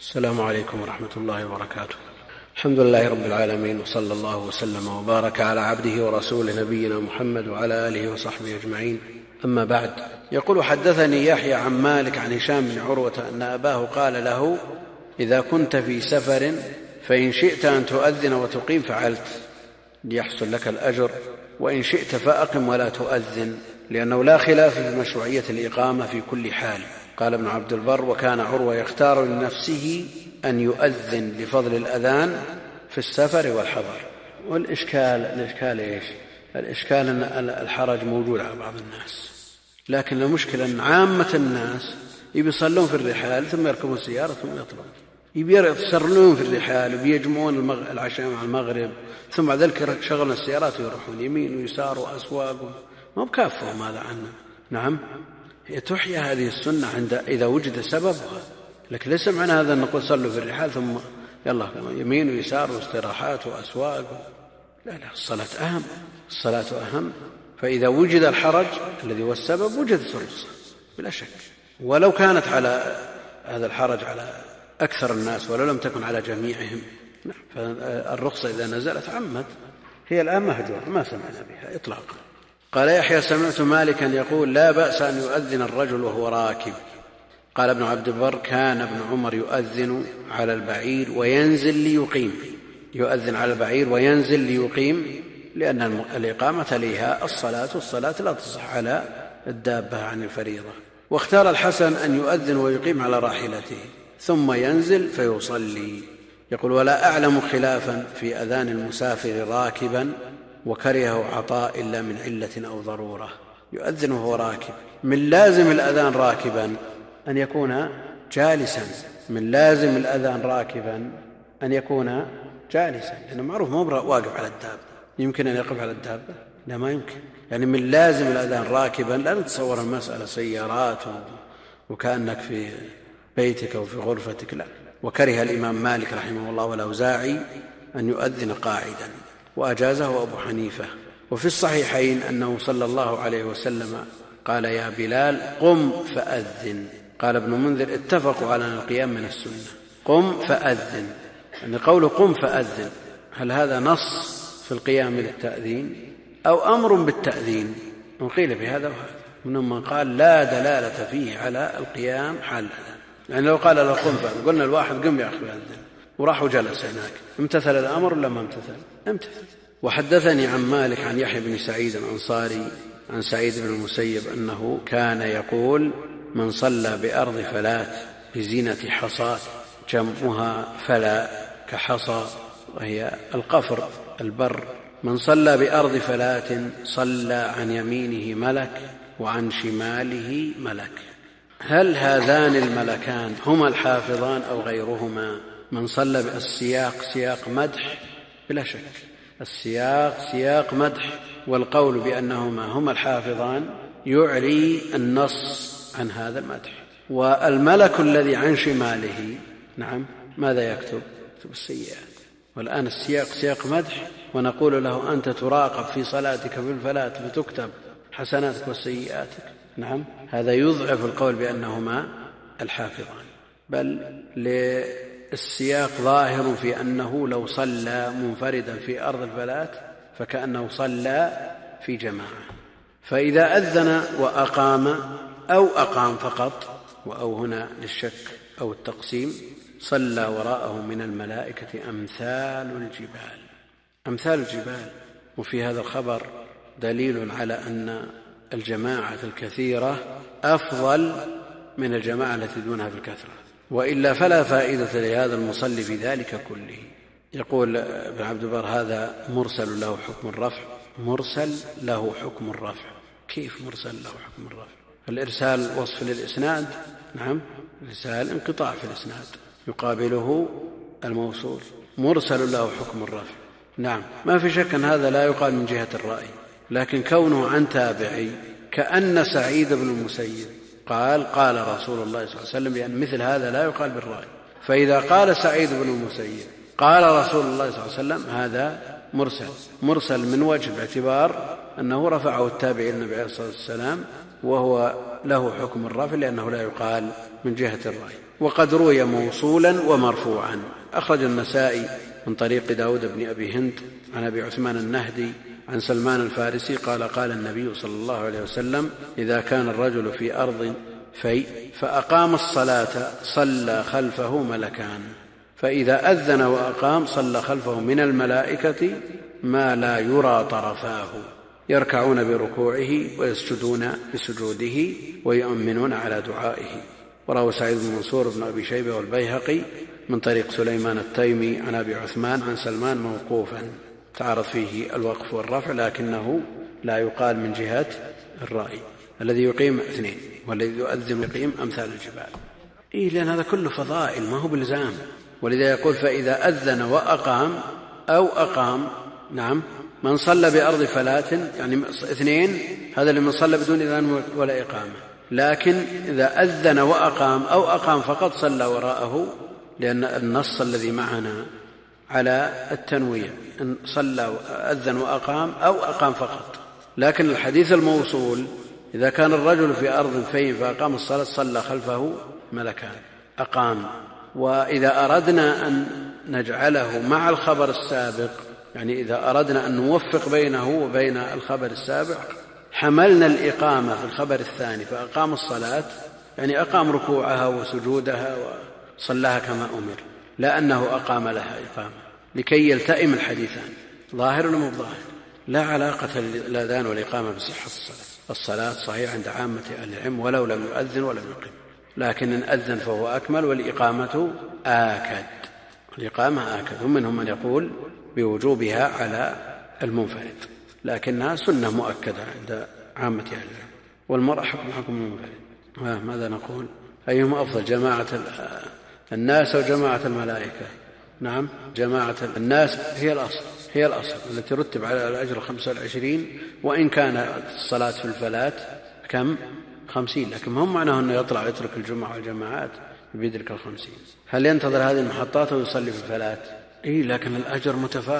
السلام عليكم ورحمة الله وبركاته. الحمد لله رب العالمين، وصلى الله وسلم وبارك على عبده ورسوله نبينا محمد وعلى آله وصحبه أجمعين. أما بعد، يقول: حدثني يحيى عن مالك عن هشام بن عروة أن أباه قال له: إذا كنت في سفر فإن شئت أن تؤذن وتقيم فعلت ليحصل لك الأجر، وإن شئت فأقم ولا تؤذن، لأنه لا خلاف في مشروعية الإقامة في كل حال. قال ابن عبد البر: وكان عروة يختار لنفسه أن يؤذن لفضل الأذان في السفر والحضر. والإشكال إيش؟ الإشكال أن الحرج موجود على بعض الناس، لكن المشكلة أن عامة الناس يصلون في الرحال ثم يركبون السيارة ثم يطلعون، يصلون في الرحال ويجمعون العشاء مع المغرب، ثم بعد ذلك شغلنا السيارات ويروحون يمين ويسار وأسواق، ما بكافهم هذا عنه. نعم، هي تحيا هذه السنة إذا وجد سببها، لكن ليس معنى هذا أن نقول صلوا في الرحال ثم يلا يمين ويسار واستراحات وأسواق. لا، الصلاة أهم. فإذا وجد الحرج الذي هو السبب وجدت الرخصة بلا شك، ولو كانت على هذا الحرج على أكثر الناس ولو لم تكن على جميعهم، فالرخصة إذا نزلت عمت. هي الآن مهجورة ما سمعنا بها إطلاقا. قال يحيى: سمعت مالكا يقول: لا بأس أن يؤذن الرجل وهو راكب. قال ابن عبد البر: كان ابن عمر يؤذن على البعير وينزل ليقيم. يؤذن على البعير وينزل ليقيم، لأن الإقامة لها الصلاة، والصلاة لا تصح على الدابة عن الفريضة. واختار الحسن أن يؤذن ويقيم على راحلته ثم ينزل فيصلي. يقول: ولا أعلم خلافا في أذان المسافر راكبا، وكرهه عطاء إلا من علة أو ضرورة. يؤذن وهو راكب، من لازم الأذان راكبا أن يكون جالسا، من لازم الأذان راكبا أن يكون جالسا، لأنه معروف ما واقف على الدابة. يمكن أن يقف على الدابة؟ لا، ما يمكن. يعني من لازم الأذان راكبا، لا نتصور المسألة سيارات وكأنك في بيتك أو في غرفتك، لا. وكره الإمام مالك رحمه الله والأوزاعي أن يؤذن قاعدا، وأجازه أبو حنيفة. وفي الصحيحين أنه صلى الله عليه وسلم قال: يا بلال قم فأذن. قال ابن منذر: اتفقوا على أن القيام من السنة. قم فأذن، يعني قول قم فأذن، هل هذا نص في القيام للتأذين أو أمر بالتأذين؟ وقيل بهذا وهذا. منهم من قال لا دلالة فيه على القيام حال الأذان، يعني لو قال له قم فأذن قلنا الواحد قم يا أخي فأذن، وراح وجلس هناك، امتثل الأمر ولا ما امتثل؟ وحدثني عن مالك عن يحيى بن سعيد الأنصاري عن سعيد بن المسيب أنه كان يقول: من صلى بأرض فلات بزينة حصاة، جمعها فلا كحصى وهي القفر البر، من صلى بأرض فلات صلى عن يمينه ملك وعن شماله ملك. هل هذان الملكان هما الحافظان أو غيرهما؟ من صلى بالسياق سياق مدح بلا شك، السياق سياق مدح، والقول بأنهما هما الحافظان يعري النص عن هذا المدح. والملك الذي عن شماله نعم ماذا يكتب السيئات. والآن السياق سياق مدح، ونقول له أنت تراقب في صلاتك في الفلات فتكتب حسناتك وسيئاتك. نعم، هذا يضعف القول بأنهما الحافظان، بل للسياق ظاهر في أنه لو صلى منفردا في أرض الفلات فكأنه صلى في جماعة. فإذا أذن وأقام أو أقام فقط، وأو هنا للشك أو التقسيم، صلى وراءه من الملائكة أمثال الجبال. وفي هذا الخبر دليل على أن الجماعة الكثيرة أفضل من الجماعة التي دونها في الكثرة، وإلا فلا فائدة لهذا المصلي في ذلك كله. يقول ابن عبد البر: هذا مرسل له حكم الرفع. مرسل له حكم الرفع، كيف مرسل له حكم الرفع؟ الإرسال وصف للإسناد، نعم، الإرسال انقطاع في الإسناد يقابله الموصول. مرسل له حكم الرفع، نعم، ما في شك أن هذا لا يقال من جهة الرأي، لكن كونه عن تابعي كأن سعيد بن المسيب قال رسول الله صلى الله عليه وسلم، لأن مثل هذا لا يقال بالرأي. فإذا قال سعيد بن المسيب قال رسول الله صلى الله عليه وسلم، هذا مرسل من وجه باعتبار أنه رفعه التابعي النبي عليه الصلاة والسلام، وهو له حكم الرفع لأنه لا يقال من جهة الرأي. وقد روي موصولا ومرفوعا. أخرج النسائي من طريق داود بن أبي هند عن أبي عثمان النهدي عن سلمان الفارسي قال قال النبي صلى الله عليه وسلم: إذا كان الرجل في أرض في فأقام الصلاة صلى خلفه ملكان، فإذا أذن وأقام صلى خلفه من الملائكة ما لا يرى طرفاه، يركعون بركوعه ويسجدون بسجوده ويؤمنون على دعائه. وروى سعيد بن منصور بن أبي شيبة والبيهقي من طريق سليمان التيمي عن أبي عثمان عن سلمان موقوفا، تعارض فيه الوقف والرفع، لكنه لا يقال من جهة الرأي. الذي يقيم اثنين والذي يؤذن يقيم أمثال الجبال. لأن هذا كله فضائل ما هو بلزام. ولذا يقول: فإذا أذن وأقام أو أقام. نعم، من صلى بأرض فلاة يعني اثنين، هذا لمن صلى بدون إذان ولا إقامة. لكن إذا أذن وأقام أو أقام فقط صلى وراءه، لأن النص الذي معنا على التنويع، إن صلى أذن وأقام أو أقام فقط. لكن الحديث الموصول: إذا كان الرجل في أرض في فأقام الصلاة صلى خلفه ملكان، أقام. وإذا أردنا أن نجعله مع الخبر السابق، يعني إذا أردنا أن نوفق بينه وبين الخبر السابق، حملنا الإقامة في الخبر الثاني فأقام الصلاة، يعني أقام ركوعها وسجودها وصلاها كما أمر، لا أنه أقام لها إقامة، لكي يلتئم الحديثان. ظاهر ولا مو ظاهر؟ لا علاقة للأذان والإقامة بصحة الصلاة. الصلاة صحيح عند عامة أهل العلم ولو لم يؤذن ولم يقم، لكن إن أذن فهو أكمل، والإقامة آكد. الإقامة آكد. ومنهم من يقول بوجوبها على المنفرد، لكنها سنة مؤكدة عند عامة أهل العلم، والمرأة حكم المنفرد. ماذا نقول؟ أيهما أفضل، جماعة الناس أو جماعة الملائكة؟ نعم، جماعة الناس هي الأصل التي رتب على الأجر 25، وإن كانت الصلاة في الفلاة كم 50، لكن ما هم معناه أنه يطلع يترك الجمعة والجماعات بيدرك 50. هل ينتظر هذه المحطات ويصلي في الفلاة؟ لكن الأجر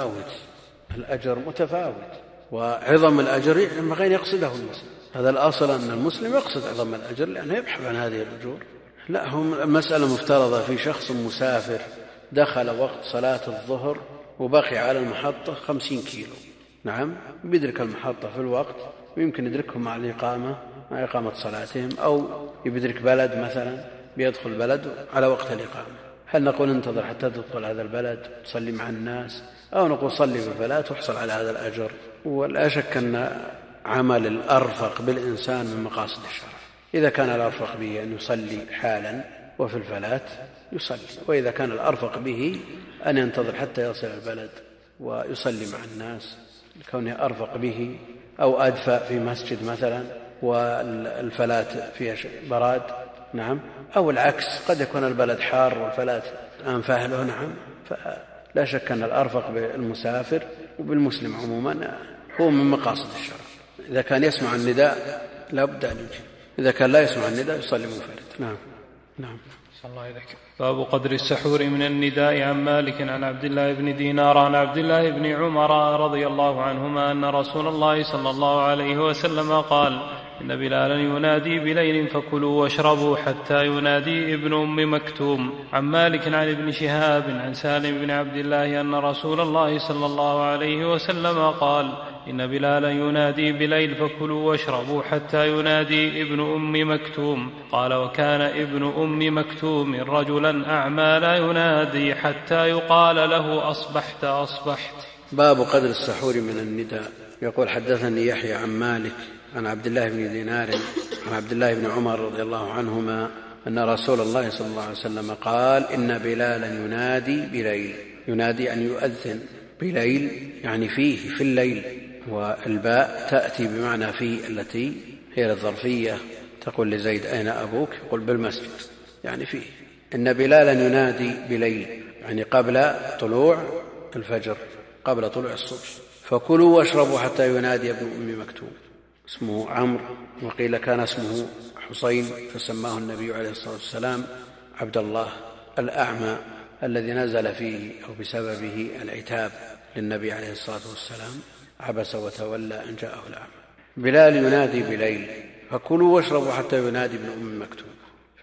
متفاوت، وعظم الأجر ينبغي أن يقصده المسلم. هذا الأصل أن المسلم يقصد عظم الأجر لأنه يبحث عن هذه الأجور. لا، هم المسألة مفترضة في شخص مسافر دخل وقت صلاة الظهر وبقي على المحطة 50 كيلو، نعم، بيدرك المحطة في الوقت، ويمكن يدركهم مع الإقامة، مع إقامة صلاتهم، أو يدرك بلد مثلا بيدخل بلد على وقت الإقامة. هل نقول انتظر حتى تدخل هذا البلد تصلي مع الناس، أو نقول صلي في الفلاة وتحصل على هذا الأجر؟ ولا شك أن عمل الأرفق بالإنسان من مقاصد الشرع. إذا كان الأرفق به أن يصلي حالا وفي الفلاة يصلي، وإذا كان الأرفق به أن ينتظر حتى يصل البلد ويصلي مع الناس كونه أرفق به، أو أدفأ في مسجد مثلا والفلاة فيها براد، نعم، أو العكس، قد يكون البلد حار والفلاة أنفه له، نعم. فلا شك أن الأرفق بالمسافر وبالمسلم عموما هو من مقاصد الشرع. إذا كان يسمع النداء لا بد أن يجيب، إذا كان لا يسمع النداء يصلي منفرد. نعم. الله إليك. باب قدر السحور من النداء. عن مالك عن عبد الله بن دينار عن عبد الله بن عمر رضي الله عنهما أن رسول الله صلى الله عليه وسلم قال: إن بلالا ينادي بليل فكلوا واشربوا حتى ينادي ابن أم مكتوم. عن مالك عن ابن شهاب عن سالم بن عبد الله أن رسول الله صلى الله عليه وسلم قال: إن بلالا ينادي بليل فكلوا واشربوا حتى ينادي ابن أم مكتوم. قال: وكان ابن أم مكتوم رجلا أعمى لا ينادي حتى يقال له أصبحت أصبحت. باب قدر السحور من النداء. يقول: حدثني يحيى عن مالك عن عبد الله بن دينار عن عبد الله بن عمر رضي الله عنهما أن رسول الله صلى الله عليه وسلم قال: إن بلالا ينادي بليل. ينادي أن يؤذن بليل يعني فيه، في الليل، والباء تأتي بمعنى في التي هي الظرفية. تقول لزيد: أين أبوك؟ يقول: بالمسجد، يعني فيه. إن بلالا ينادي بليل يعني قبل طلوع الفجر، قبل طلوع الصبح. فكلوا واشربوا حتى ينادي ابن أم مكتوم. اسمه عمرو، وقيل كان اسمه حسين، فسماه النبي عليه الصلاة والسلام عبد الله الأعمى، الذي نزل فيه أو بسببه العتاب للنبي عليه الصلاة والسلام، عبس وتولى أن جاءه الأعمى. بلال ينادي بليل، فكلوا واشربوا حتى ينادي ابن أم مكتوم.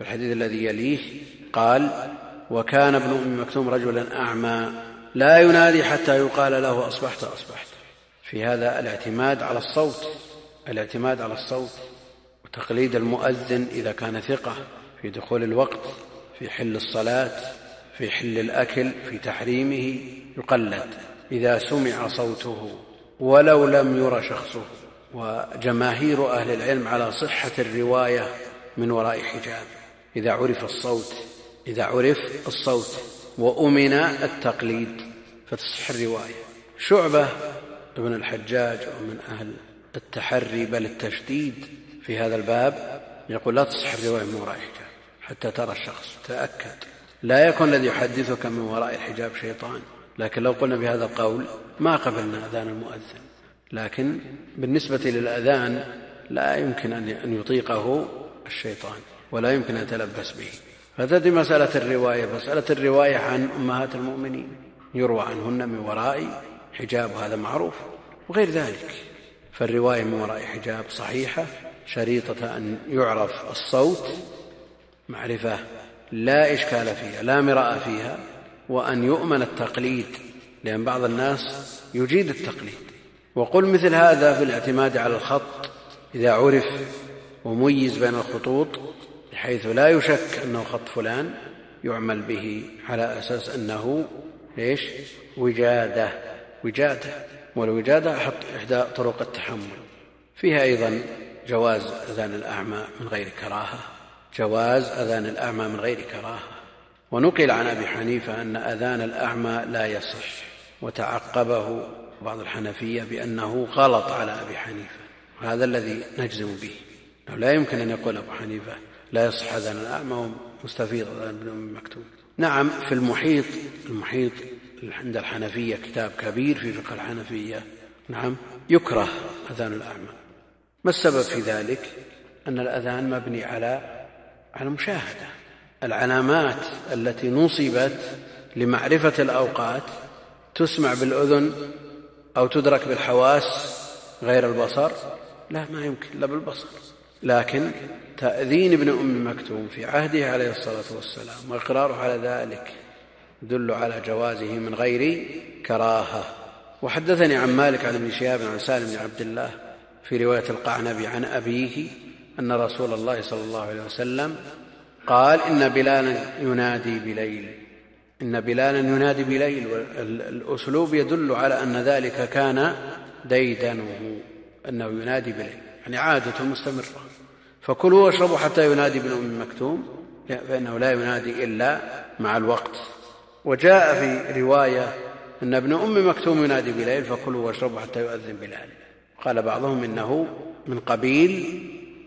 الحديث الذي يليه قال: وكان ابن أم مكتوم رجلا أعمى لا ينادي حتى يقال له أصبحت أصبحت. في هذا الاعتماد على الصوت وتقليد المؤذن إذا كان ثقة في دخول الوقت، في حل الصلاة، في حل الأكل، في تحريمه يقلد إذا سمع صوته ولو لم ير شخصه. وجماهير أهل العلم على صحة الرواية من وراء حجاب إذا عرف الصوت وأمن التقليد فتصح الرواية. شعبة ابن الحجاج ومن أهل التحري بل التشديد في هذا الباب يقول: لا تصح الرواية من وراء حجاب حتى ترى الشخص، تأكد. لا يكون الذي يحدثك من وراء الحجاب شيطان، لكن لو قلنا بهذا القول ما قبلنا أذان المؤذن. لكن بالنسبة للأذان لا يمكن أن يطيقه الشيطان ولا يمكن أن يتلبس به. هذه مسألة الرواية عن أمهات المؤمنين يروى عنهن من وراء حجاب، وهذا معروف. وغير ذلك فالرواية من وراء حجاب صحيحة شريطة أن يعرف الصوت معرفة لا إشكال فيها لا مراء فيها، وأن يؤمن التقليد، لأن بعض الناس يجيد التقليد. وقل مثل هذا في الاعتماد على الخط إذا عرف وميز بين الخطوط بحيث لا يشك أنه خط فلان يعمل به على أساس أنه وجادة. والوجادة إحدى طرق التحمل. فيها أيضا جواز أذان الأعمى من غير كراهة. ونقل عن أبي حنيفة أن أذان الأعمى لا يصح، وتعقبه بعض الحنفية بأنه غلط على أبي حنيفة. هذا الذي نجزم به، لا يمكن أن يقول أبو حنيفة لا يصح أذان الأعمى ومستفيض أذان ابن أم مكتوم. نعم، في المحيط عند الحنفية كتاب كبير في فقه الحنفية، نعم، يكره أذان الأعمى. ما السبب في ذلك؟ أن الأذان مبني على مشاهدة. العلامات التي نصبت لمعرفة الأوقات تسمع بالأذن أو تدرك بالحواس غير البصر؟ لا، ما يمكن إلا بالبصر. لكن تأذين ابن أم مكتوم في عهده عليه الصلاة والسلام وإقراره على ذلك يدل على جوازه من غير كراهة. وحدثني عن مالك عن ابن شهاب عن سالم بن عبد الله في رواية القعنبي عن أبيه أن رسول الله صلى الله عليه وسلم قال: إن بلالا ينادي بليل. والأسلوب يدل على أن ذلك كان ديدنه، أنه ينادي بليل، يعني عادة مستمرة. فكلوا واشربوا حتى ينادي ابن أم مكتوم، فإنه لا ينادي إلا مع الوقت. وجاء في رواية أن ابن أم مكتوم ينادي بليل فكلوا واشربوا حتى يؤذن بلال. قال بعضهم إنه من قبيل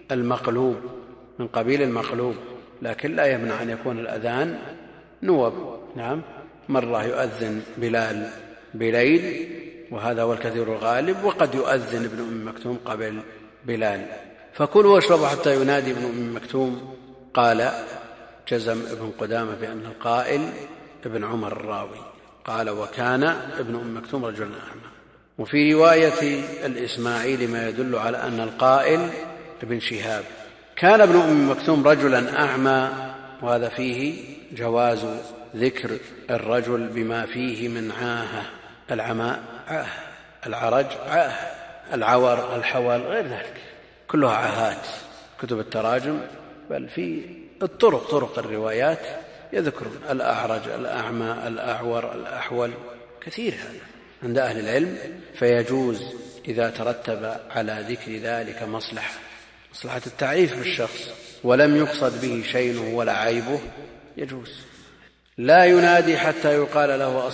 المقلوب، لكن لا يمنع أن يكون الأذان نوب. نعم، مرة يؤذن بلال بليل وهذا هو الكثير الغالب، وقد يؤذن ابن أم مكتوم قبل بلال. فكلوا واشربوا حتى ينادي ابن أم مكتوم. قال جزم ابن قدامة بأن القائل ابن عمر الراوي. قال: وكان ابن أم مكتوم رجلا أعمى. وفي رواية الإسماعيلي ما يدل على أن القائل ابن شهاب. كان ابن أم مكتوم رجلا أعمى، وهذا فيه جواز ذكر الرجل بما فيه من عاهة. العماء عاه، العرج عاه، العور، الحول، غير ذلك كلها عاهات. كتب التراجم بل في طرق الروايات يذكرون الأعرج، الأعمى، الأعور، الأحول، كثير هذا عند أهل العلم. فيجوز إذا ترتب على ذكر ذلك مصلحة التعريف بالشخص ولم يقصد به شيء ولا عيبه، يجوز. لا ينادي حتى يقال له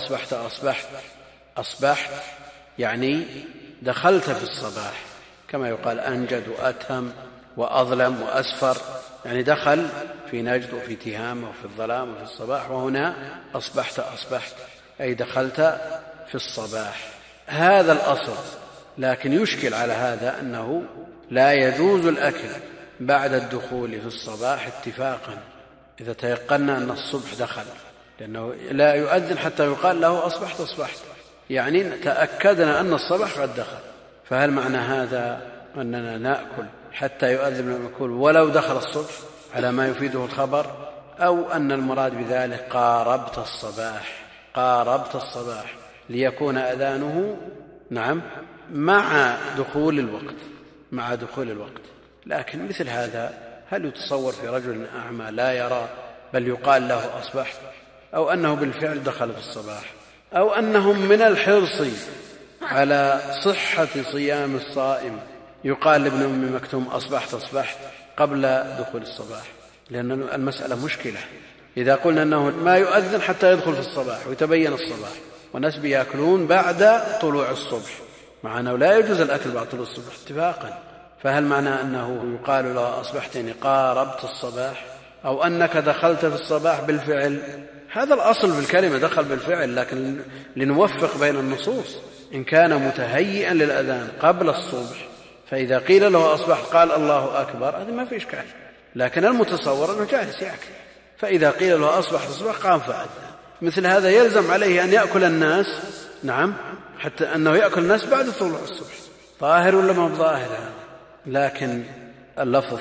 أصبحت يعني دخلت في الصباح، كما يقال أنجد وأتهم وأظلم وأسفر، يعني دخل في نجد وفي تهام وفي الظلام وفي الصباح. وهنا أصبحت أي دخلت في الصباح. هذا الأصل. لكن يشكل على هذا أنه لا يجوز الأكل بعد الدخول في الصباح اتفاقا إذا تيقنا أن الصبح دخل، لأنه لا يؤذن حتى يقال له أصبحت، يعني تأكدنا أن الصباح قد دخل. فهل معنى هذا أننا نأكل حتى يؤذن المأكول ولو دخل الصبح؟ على ما يفيده الخبر، أو أن المراد بذلك قاربت الصباح ليكون أذانه مع دخول الوقت. لكن مثل هذا هل يتصور في رجل أعمى لا يرى بل يقال له أصبحت، أو أنه بالفعل دخل في الصباح، أو أنهم من الحرص على صحة صيام الصائم يقال لابن أم مكتوم أصبحت قبل دخول الصباح؟ لأن المسألة مشكلة. إذا قلنا أنه ما يؤذن حتى يدخل في الصباح ويتبين الصباح، والناس بيأكلون بعد طلوع الصبح، مع أنه لا يجوز الأكل بعد طلوع الصبح اتفاقا، فهل معنى أنه يقال له أصبحت يعني قاربت الصباح، أو أنك دخلت في الصباح بالفعل؟ هذا الأصل في الكلمة، دخل بالفعل، لكن لنوفق بين النصوص. إن كان متهيئا للأذان قبل الصبح فإذا قيل له أصبحت قال الله أكبر، هذا ما في إشكال، لكن المتصور أنه جالس يأكل، فإذا قيل له أصبحت قام فأذن. مثل هذا يلزم عليه أن يأكل الناس، حتى أنه يأكل الناس بعد طلوع الصبح. ظاهر ولا ما ظاهر هذا؟ لكن اللفظ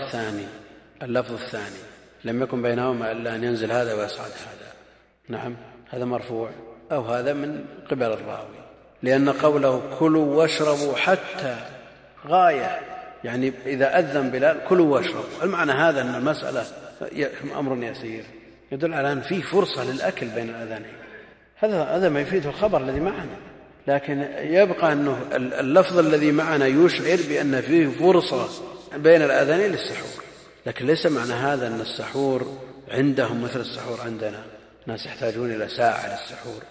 الثاني لم يكن بينهما إلا أن ينزل هذا ويصعد هذا، هذا مرفوع، أو هذا من قبل الراوي، لأن قوله كلوا واشربوا حتى غاية، يعني إذا أذن بلال كلوا واشربوا، المعنى هذا أن المسألة أمر يسير يدل على أن فيه فرصة للأكل بين الأذانين. هذا ما يفيده الخبر الذي معنا، لكن يبقى أنه اللفظ الذي معنا يشعر بأن فيه فرصة بين الأذانين للسحور، لكن ليس معنى هذا أن السحور عندهم مثل السحور عندنا. ناس يحتاجون إلى ساعة للسحور،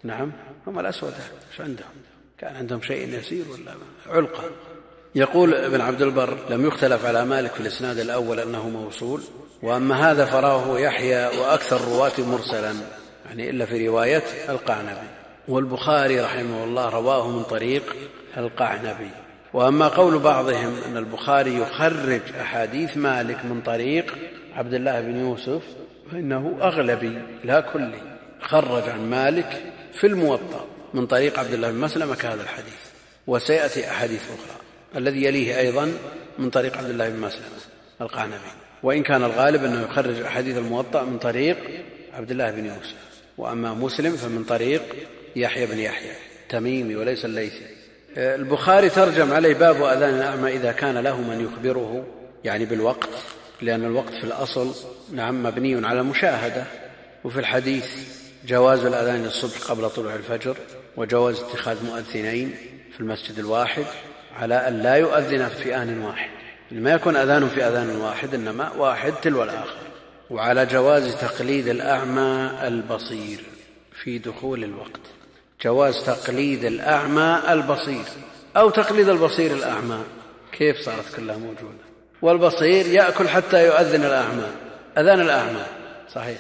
هم الأسود مش عندهم، كان عندهم شيء يسير ولا علقة. يقول ابن عبد البر لم يختلف على مالك في الإسناد الأول أنه موصول، وأما هذا فراه يحيى وأكثر الرواة مرسلا، يعني إلا في رواية القعنبي، والبخاري رحمه الله رواه من طريق القعنبي. وأما قول بعضهم أن البخاري يخرج أحاديث مالك من طريق عبد الله بن يوسف فإنه أغلبي لا كلي، خرج عن مالك في الموطأ من طريق عبد الله بن مسلمة كهذا الحديث، وسيأتي أحاديث أخرى الذي يليه أيضا من طريق عبد الله بن مسلمة القعنبي، وإن كان الغالب أنه يخرج أحاديث الموطأ من طريق عبد الله بن يوسف. وأما مسلم فمن طريق يحيى بن يحيى تميمي وليس الليثي. البخاري ترجم عليه باب أذان الأعمى إذا كان له من يخبره، يعني بالوقت، لأن الوقت في الأصل مبني على المشاهدة. وفي الحديث جواز الأذان للصبح قبل طلوع الفجر، وجواز اتخاذ مؤذنين في المسجد الواحد على أن لا يؤذن في آن واحد، ما يكون أذان في أذان واحد، إنما واحد تلو الآخر. وعلى جواز تقليد الأعمى البصير في دخول الوقت، جواز تقليد الأعمى البصير أو تقليد البصير الأعمى، كيف صارت كلها موجودة؟ والبصير يأكل حتى يؤذن الأعمى، أذان الأعمى صحيح،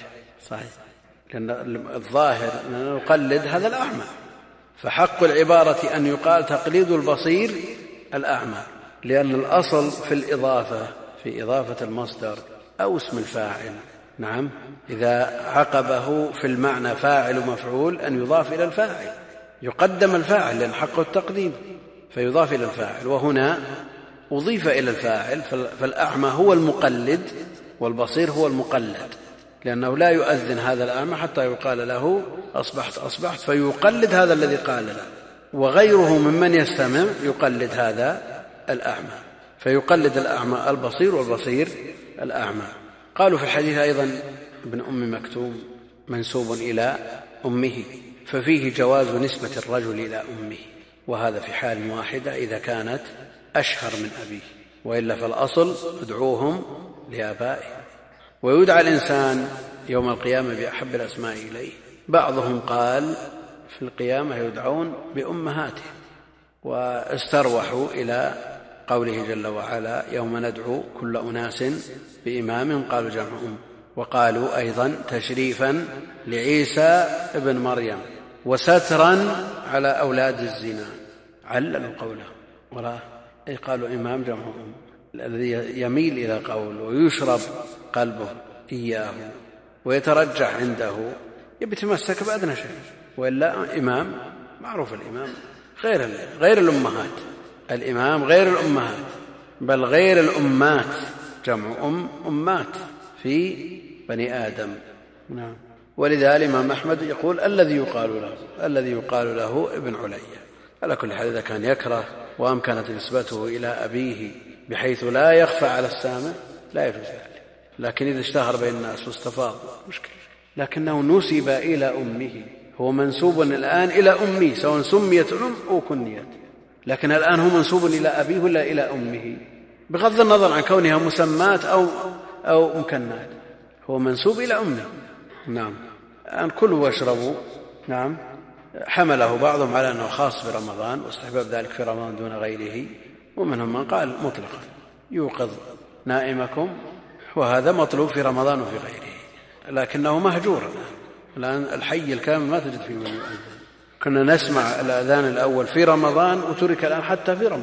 لأن الظاهر أن نقلد هذا الأعمى، فحق العبارة أن يقال تقليد البصير الأعمى، لأن الأصل في الإضافة، في إضافة المصدر أو اسم الفاعل، إذا عقبه في المعنى فاعل ومفعول أن يضاف إلى الفاعل، يقدم الفاعل لأن حقه التقديم فيضاف إلى الفاعل، وهنا أضيف إلى الفاعل، فالأعمى هو المقلد والبصير هو المقلد، لأنه لا يؤذن هذا الأعمى حتى يقال له أصبحت فيقلد هذا الذي قال له، وغيره ممن يستمع يقلد هذا الأعمى، فيقلد الأعمى البصير والبصير الأعمى. قالوا في الحديث أيضا ابن أم مكتوم منسوب إلى أمه، ففيه جواز نسبة الرجل إلى أمه، وهذا في حال واحدة إذا كانت أشهر من أبيه، وإلا فالأصل ادعوهم لآبائهم. ويدعى الإنسان يوم القيامة بأحب الأسماء إليه، بعضهم قال في القيامة يدعون بأمهاتهم، واستروحوا إلى قوله جل وعلا يوم ندعو كل أناس بإمام قالوا جمع وقالوا أيضا تشريفا لعيسى ابن مريم وسترا على أولاد الزنا، عللوا قوله ولا أي قالوا إمام جمع الذي يميل إلى قول ويشرب قلبه إياه ويترجح عنده يتمسك بأدنى شيء، وإلا إمام معروف، الإمام غير الأمهات، الإمام غير الأمهات، بل غير الأمات، جمع أمات في بني آدم. نعم. ولذا الإمام أحمد يقول الذي يقال له ابن علي. على كل حال إذا كان يكره وأمكنت نسبته إلى أبيه بحيث لا يخفى على السامع لا يجوز ذلك، لكن إذا اشتهر بين الناس واستفاض مشكلة. لكنه نسب إلى أمه، هو منسوب الآن إلى أمه سواء سميت أم أو كنيت، لكن الآن هو منسوب إلى أبيه ولا إلى أمه، بغض النظر عن كونها مسمات أو مكنات، هو منسوب إلى أمه. نعم. الآن كلوا واشربوا. نعم. حمله بعضهم على أنه خاص برمضان واستحباب ذلك في رمضان دون غيره، ومنهم من قال مطلقا يوقظ نائمكم، وهذا مطلوب في رمضان وفي غيره، لكنه مهجور الآن الحي الكامل ما تجد فيه من يؤذن. كنا نسمع الأذان الأول في رمضان وترك الآن حتى في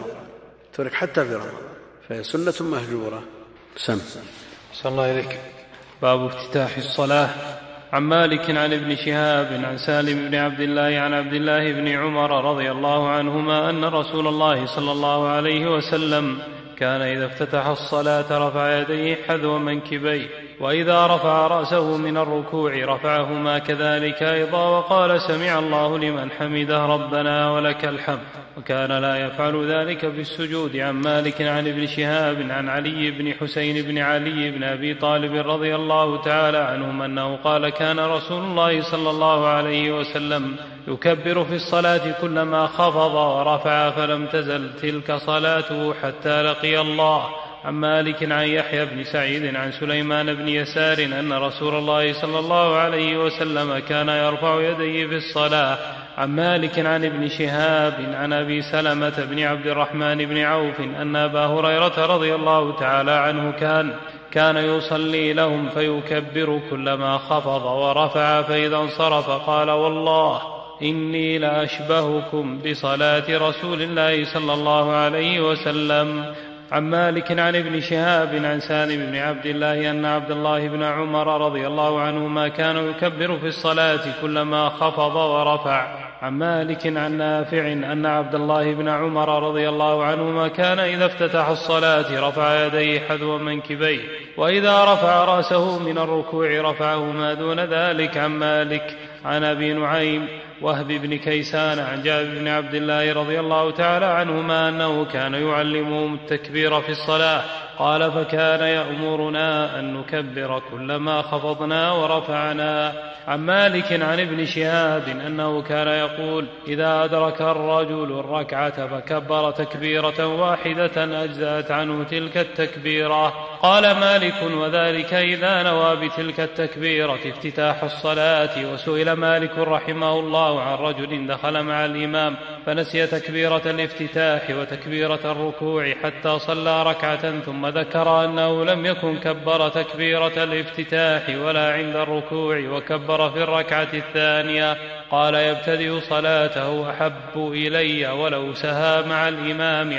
رمضان، فهي سنة مهجورة. صلى الله إليك. باب افتتاح الصلاة. عن مالك عن ابن شهاب عن سالم بن عبد الله عن عبد الله بن عمر رضي الله عنهما أن رسول الله صلى الله عليه وسلم كان إذا افتتح الصلاة رفع يديه حذو منكبيه، وإذا رفع رأسه من الركوع رفعهما كذلك أيضا، وقال سمع الله لمن حمده ربنا ولك الحمد، وكان لا يفعل ذلك في السجود. عن مالك عن ابن شهاب عن علي بن حسين بن علي بن أبي طالب رضي الله تعالى عنهم أنه قال كان رسول الله صلى الله عليه وسلم يكبر في الصلاة كلما خفض ورفع، فلم تزل تلك صلاته حتى لقي الله. عن مالك عن يحيى بن سعيد عن سليمان بن يسار أن رسول الله صلى الله عليه وسلم كان يرفع يديه في الصلاة. عن مالك عن ابن شهاب عن أبي سلمة بن عبد الرحمن بن عوف أن أبا هريرة رضي الله تعالى عنه كان يصلي لهم فيكبر كلما خفض ورفع، فإذا انصرف قال والله إني لأشبهكم بصلاة رسول الله صلى الله عليه وسلم. عن مالك عن ابن شهاب عن سالم بن عبد الله أن عبد الله بن عمر رضي الله عنهما كان يكبر في الصلاة كلما خفض ورفع. عن مالك عن نافع أن عبد الله بن عمر رضي الله عنهما كان إذا افتتح الصلاة رفع يديه حذو منكبيه، وإذا رفع رأسه من الركوع رفعه ما دون ذلك. عن مالك عن أبي نعيم وهب بن كيسان عن جابر بن عبد الله رضي الله تعالى عنهما أنه كان يعلمهم التكبير في الصلاة، قال فكان يأمرنا أن نكبر كلما خفضنا ورفعنا. عن مالك عن ابن شهاب أنه كان يقول إذا أدرك الرجل الركعة فكبر تكبيرة واحدة أجزأت عنه تلك التكبيرة. قال مالك وذلك إذا نوى بتلك التكبيرة افتتاح الصلاة. وسئل مالك رحمه الله عن رجل دخل مع الإمام فنسي تكبيرة الافتتاح وتكبيرة الركوع حتى صلى ركعة، ثم ذكر أنه لم يكن كبر تكبيرة الافتتاح ولا عند الركوع وكبر في الركعة الثانية. قال يبتدئ صلاته أحب إلي ولو سهى مع الإمام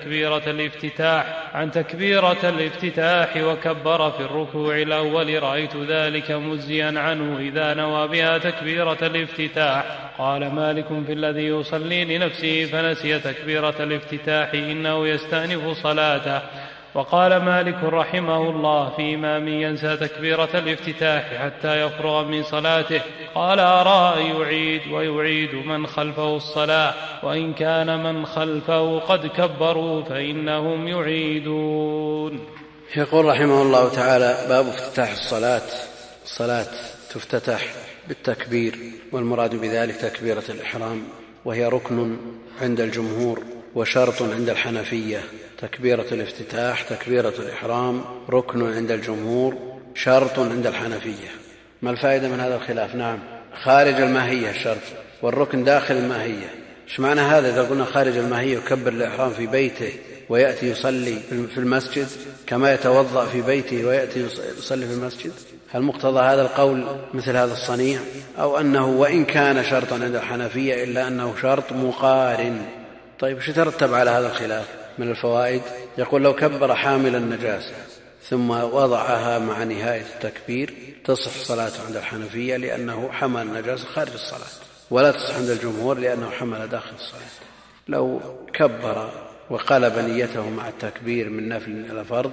عن تكبيرة الافتتاح وكبر في الركوع الأول، رأيت ذلك مجزيا عنه إذا نوى بها تكبيرة الافتتاح. قال مالك في الذي يصلي لنفسه فنسي تكبيرة الافتتاح إنه يستأنف صلاته. وقال مالك رحمه الله في إمام ينسى تكبيرة الافتتاح حتى يفرغ من صلاته، قال أرى أن يعيد ويعيد من خلفه الصلاة، وإن كان من خلفه قد كبروا فإنهم يعيدون. يقول رحمه الله تعالى باب افتتاح الصلاة تفتتح بالتكبير، والمراد بذلك تكبيرة الإحرام، وهي ركن عند الجمهور وشرط عند الحنفية. تكبيرة الافتتاح تكبيرة الإحرام ركن عند الجمهور شرط عند الحنفية. ما الفائدة من هذا الخلاف؟ نعم، خارج الماهية الشرط والركن داخل الماهية. ايش معنى هذا؟ إذا قلنا خارج الماهية يكبر الإحرام في بيته ويأتي يصلي في المسجد كما يتوضأ في بيته ويأتي يصلي في المسجد، هل مقتضى هذا القول مثل هذا الصنيع، أو أنه وإن كان شرطا عند الحنفية إلا أنه شرط مقارن؟ طيب شو ترتب على هذا الخلاف من الفوائد؟ يقول لو كبر حامل النجاسة ثم وضعها مع نهاية التكبير تصح صلاته عند الحنفية لأنه حمل النجاسة خارج الصلاة، ولا تصح عند الجمهور لأنه حمل داخل الصلاة. لو كبر وقلب نيته مع التكبير من نفل إلى فرض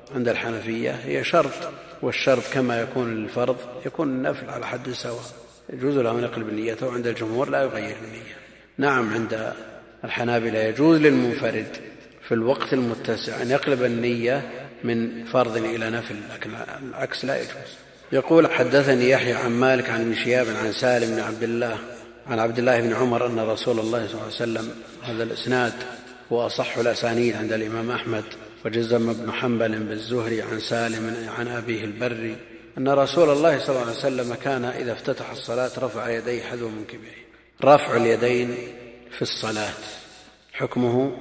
عند الحنفية هي شرط، والشرط كما يكون للفرض يكون النفل على حد سواء، يجوز له أن يقلب نيته، وعند الجمهور لا يغير النية. نعم عند الحنابلة يجوز للمنفرد في الوقت المتسع أن يقلب النية من فرض إلى نفل، لكن العكس لا يجوز. يقول حدثني يحيى عن مالك عن ابن شهاب عن سالم بن عبد الله عن عبد الله بن عمر أن رسول الله صلى الله عليه وسلم، هذا الإسناد هو أصح الأسانيد عند الإمام أحمد، وجزم ابن حنبل بالزهري عن سالم عن أبيه البري أن رسول الله صلى الله عليه وسلم كان إذا افتتح الصلاة رفع يديه حذو منكبيه. رفع اليدين في الصلاة حكمه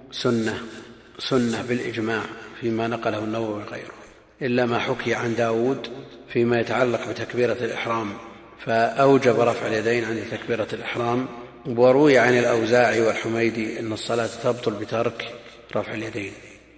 سنة بالإجماع فيما نقله النووي وغيره، إلا ما حكي عن داود فيما يتعلق بتكبيرة الإحرام فأوجب رفع اليدين عند تكبيرة الإحرام. وروي عن الأوزاعي والحميدي أن الصلاة تبطل بترك رفع اليدين.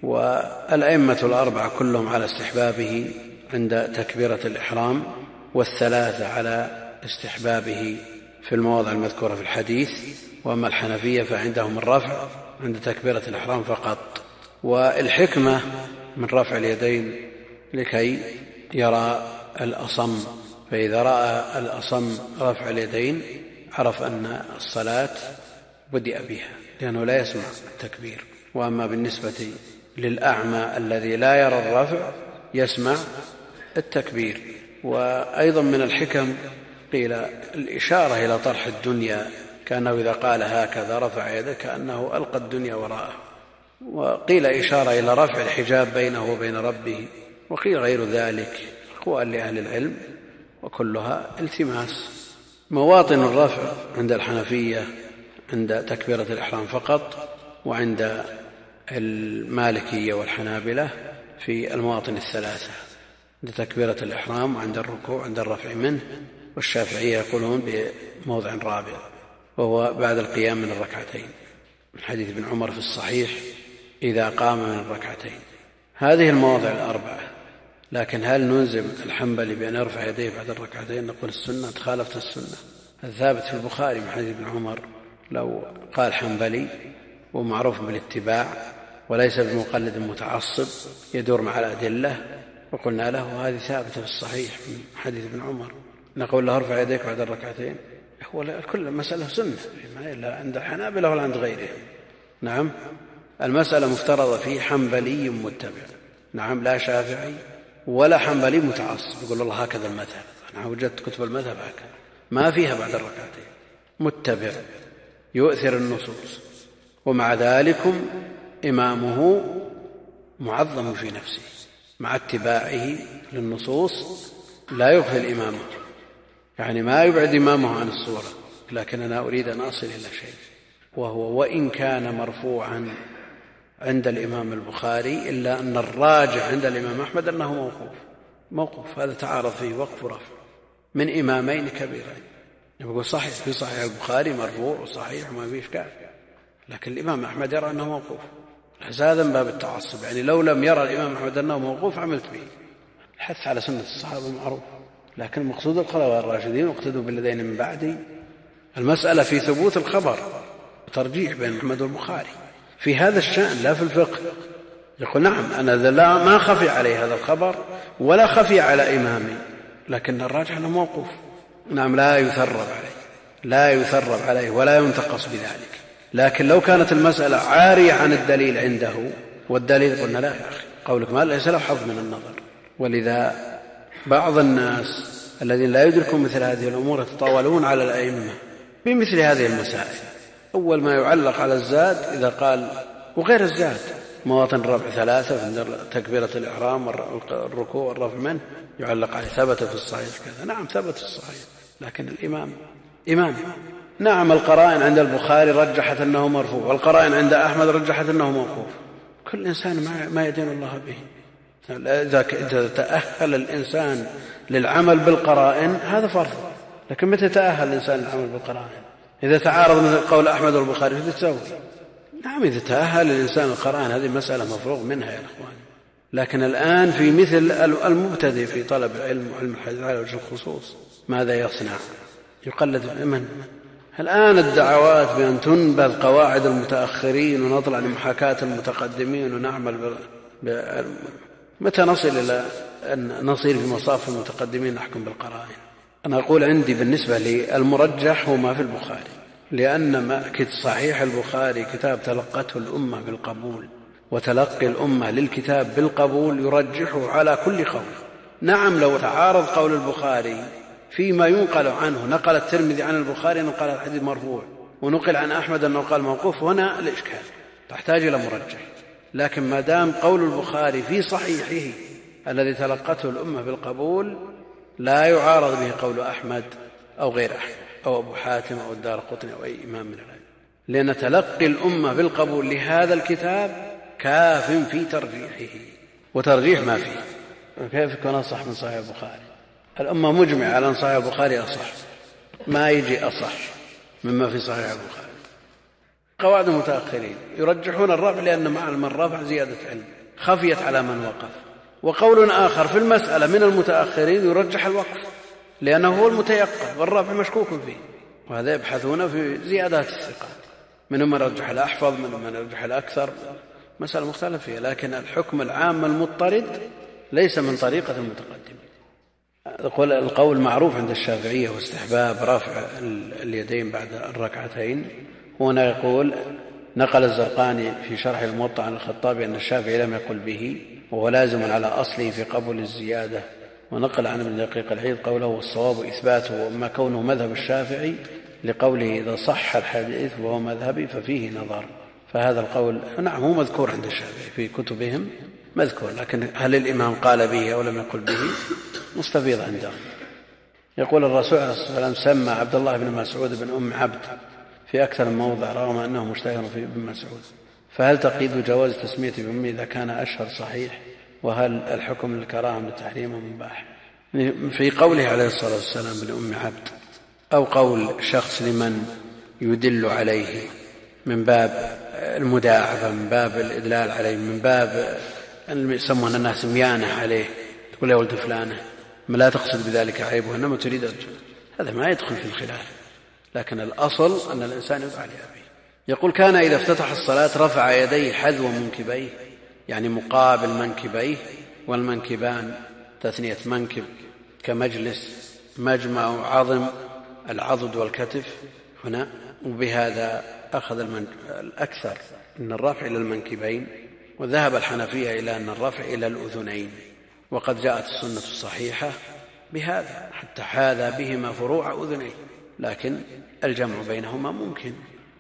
والأئمة الأربعة كلهم على استحبابه عند تكبيرة الإحرام، والثلاثة على استحبابه في المواضع المذكورة في الحديث. وأما الحنفية فعندهم الرفع عند تكبيرة الإحرام فقط. والحكمة من رفع اليدين لكي يرى الأصم، فإذا رأى الأصم رفع اليدين عرف أن الصلاة بدأ بها، لأنه لا يسمع التكبير. وأما بالنسبة للأعمى الذي لا يرى الرفع يسمع التكبير. وأيضا من الحكم قيل الإشارة إلى طرح الدنيا، كأنه إذا قال هكذا رفع يده كأنه ألقى الدنيا وراءه. وقيل إشارة إلى رفع الحجاب بينه وبين ربه، وقيل غير ذلك، أقوال لأهل العلم وكلها التماس. مواطن الرفع عند الحنفية عند تكبيرة الإحرام فقط، وعند المالكية والحنابلة في المواطن الثلاثة، عند تكبيرة الإحرام وعند الركوع عند الرفع منه. والشافعية يقولون بموضع رابع وهو بعد القيام من الركعتين، من حديث ابن عمر في الصحيح إذا قام من الركعتين. هذه المواضع الأربعة. لكن هل نلزم الحنبلي بأن يرفع يديه بعد الركعتين؟ نقول السنة تخالفت السنة الثابت في البخاري من حديث ابن عمر. لو قال حنبلي ومعروف بالاتباع وليس بمقلد متعصب يدور مع الأدلة، وقلنا له هذه ثابتة في الصحيح من حديث ابن عمر، نقول له ارفع يديك بعد الركعتين. هو كل مسألة سنة إلا عند الحنابلة ولا عند غيرهم. نعم المسألة مفترضة في حنبلي متبع، نعم لا شافعي ولا حنبلي متعصب يقول الله هكذا المذهب، أنا وجدت كتب المذهب هكذا ما فيها بعد الركعتين، متبع يؤثر النصوص، ومع ذلك إمامه معظم في نفسه، مع اتباعه للنصوص لا يغفل إمامه، يعني ما يبعد إمامه عن الصورة. لكن أنا أريد أن أصل إلى شيء، وهو وإن كان مرفوعا عند الإمام البخاري إلا أن الراجح عند الإمام أحمد أنه موقوف. هذا تعارض فيه وقف ورفع من إمامين كبيرين. يقول صحيح في صحيح البخاري مرفوع وصحيح وما فيه إشكال، لكن الإمام أحمد يرى أنه موقوف. هذا من باب التعصب، يعني لو لم يرى الإمام أحمد أنه موقوف عملت به. الحث على سنة الصحابة معروف، لكن المقصود الخلفاء الراشدين واقتدوا بالذين من بعد. المسألة في ثبوت الخبر وترجيح بين أحمد والبخاري في هذا الشأن لا في الفقه. يقول نعم أنا لا ما خفي عليه هذا الخبر ولا خفي على إمامي، لكن الراجح أنه موقوف. نعم لا يثرب عليه ولا ينتقص بذلك. لكن لو كانت المسألة عارية عن الدليل عنده، والدليل قلنا لا يا أخي قولك ما ليس له حظ من النظر. ولذا بعض الناس الذين لا يدركون مثل هذه الأمور يتطاولون على الأئمة بمثل هذه المسائل. أول ما يعلق على الزاد إذا قال وغير الزاد مواطن الرفع ثلاثة في تكبيرة الإحرام والركوع والرفع منه يعلق عليه ثبت في الصحيح كذا. نعم ثبت في الصحيح، لكن الإمام إمام. نعم القرائن عند البخاري رجحت أنه مرفوع، والقرائن عند أحمد رجحت أنه موقوف. كل إنسان ما يدين الله به. إذا تأهل الإنسان للعمل بالقرائن هذا فرض، لكن متى تأهل الإنسان للعمل بالقرائن؟ إذا تعارض من قول أحمد والبخاري في تسوي. نعم إذا تأهل الإنسان القرآن هذه مسألة مفروغ منها يا أخوان. لكن الآن في مثل المبتدئ في طلب العلم وعلم الحديث على وجه الخصوص ماذا يصنع؟ يقلد من؟ الآن الدعوات بأن تنبذ قواعد المتأخرين ونطلع لمحاكاة المتقدمين ونعمل متى نصل إلى أن نصير في مصاف المتقدمين نحكم بالقرائن؟ أنا أقول عندي بالنسبة للمرجح هو ما في البخاري، لأن صحيح البخاري كتاب تلقته الأمة بالقبول، وتلقي الأمة للكتاب بالقبول يرجحه على كل قول. نعم لو تعارض قول البخاري فيما ينقل عنه، نقل الترمذي عن البخاري أنه قال الحديث مرفوع، ونقل عن أحمد أنه قال موقوف، هنا الإشكال تحتاج إلى مرجح. لكن ما دام قول البخاري في صحيحه الذي تلقته الأمة بالقبول لا يعارض به قول أحمد أو غير أحمد أو أبو حاتم أو الدارقطني أو أي إمام من العلم، لأن تلقي الأمة بالقبول لهذا الكتاب كاف في ترجيحه، وترجيح ما فيه. كيف يكون أصح من صحيح البخاري؟ الأمة مجمع على أن صحيح البخاري أصح، ما يجي أصح مما في صحيح البخاري. قواعد المتأخرين يرجحون الرفع لأن مع الرفع زيادة علم خفيت على من وقف. وقول آخر في المسألة من المتأخرين يرجح الوقف لأنه هو المتيقن والرفع مشكوك فيه، وهذا يبحثون في زيادات الثقات، منهم من رجح الأحفظ، منهم من رجح الأكثر، مسألة مختلف فيها. لكن الحكم العام المضطرد ليس من طريقة المتقدمين. القول معروف عند الشافعية واستحباب رفع اليدين بعد الركعتين. هنا يقول نقل الزرقاني في شرح الموطأ عن الخطابي أن الشافعي لم يقل به وهو لازم على أصله في قبول الزيادة، ونقل عن ابن دقيق العيد قوله والصواب إثباته، وأما كونه مذهب الشافعي لقوله إذا صح الحديث وهو مذهبي ففيه نظر. فهذا القول نعم هو مذكور عند الشافعي في كتبهم مذكور، لكن هل الإمام قال به أو لم يقل به مستفيض عندهم. يقول الرسول عليه الصلاة والسلام سمى عبد الله بن مسعود بن أم عبد في أكثر من موضع رغم أنه مشتهر في ابن مسعود، فهل تقييد جواز تسمية بأم إذا كان أشهر صحيح؟ وهل الحكم للكراهة من التحريم ومباح؟ في قوله عليه الصلاة والسلام بن أم عبد أو قول شخص لمن يدل عليه من باب المداعبة، من باب الإدلال عليه، من باب يسمون الناس ميانة عليه، تقول يا ولد فلانة، ما لا تقصد بذلك عيبه إنما تريد أرجو، هذا ما يدخل في الخلاف، لكن الأصل أن الإنسان يدعى لأبيه. يقول كان إذا افتتح الصلاة رفع يديه حذو منكبيه، يعني مقابل منكبيه، والمنكبان تثنية منكب كمجلس مجمع عظم العضد والكتف هنا، وبهذا أخذ الأكثر أن الرفع إلى المنكبين، وذهب الحنفية إلى أن الرفع إلى الأذنين، وقد جاءت السنة الصحيحة بهذا حتى حاذى بهما فروع أذنين، لكن الجمع بينهما ممكن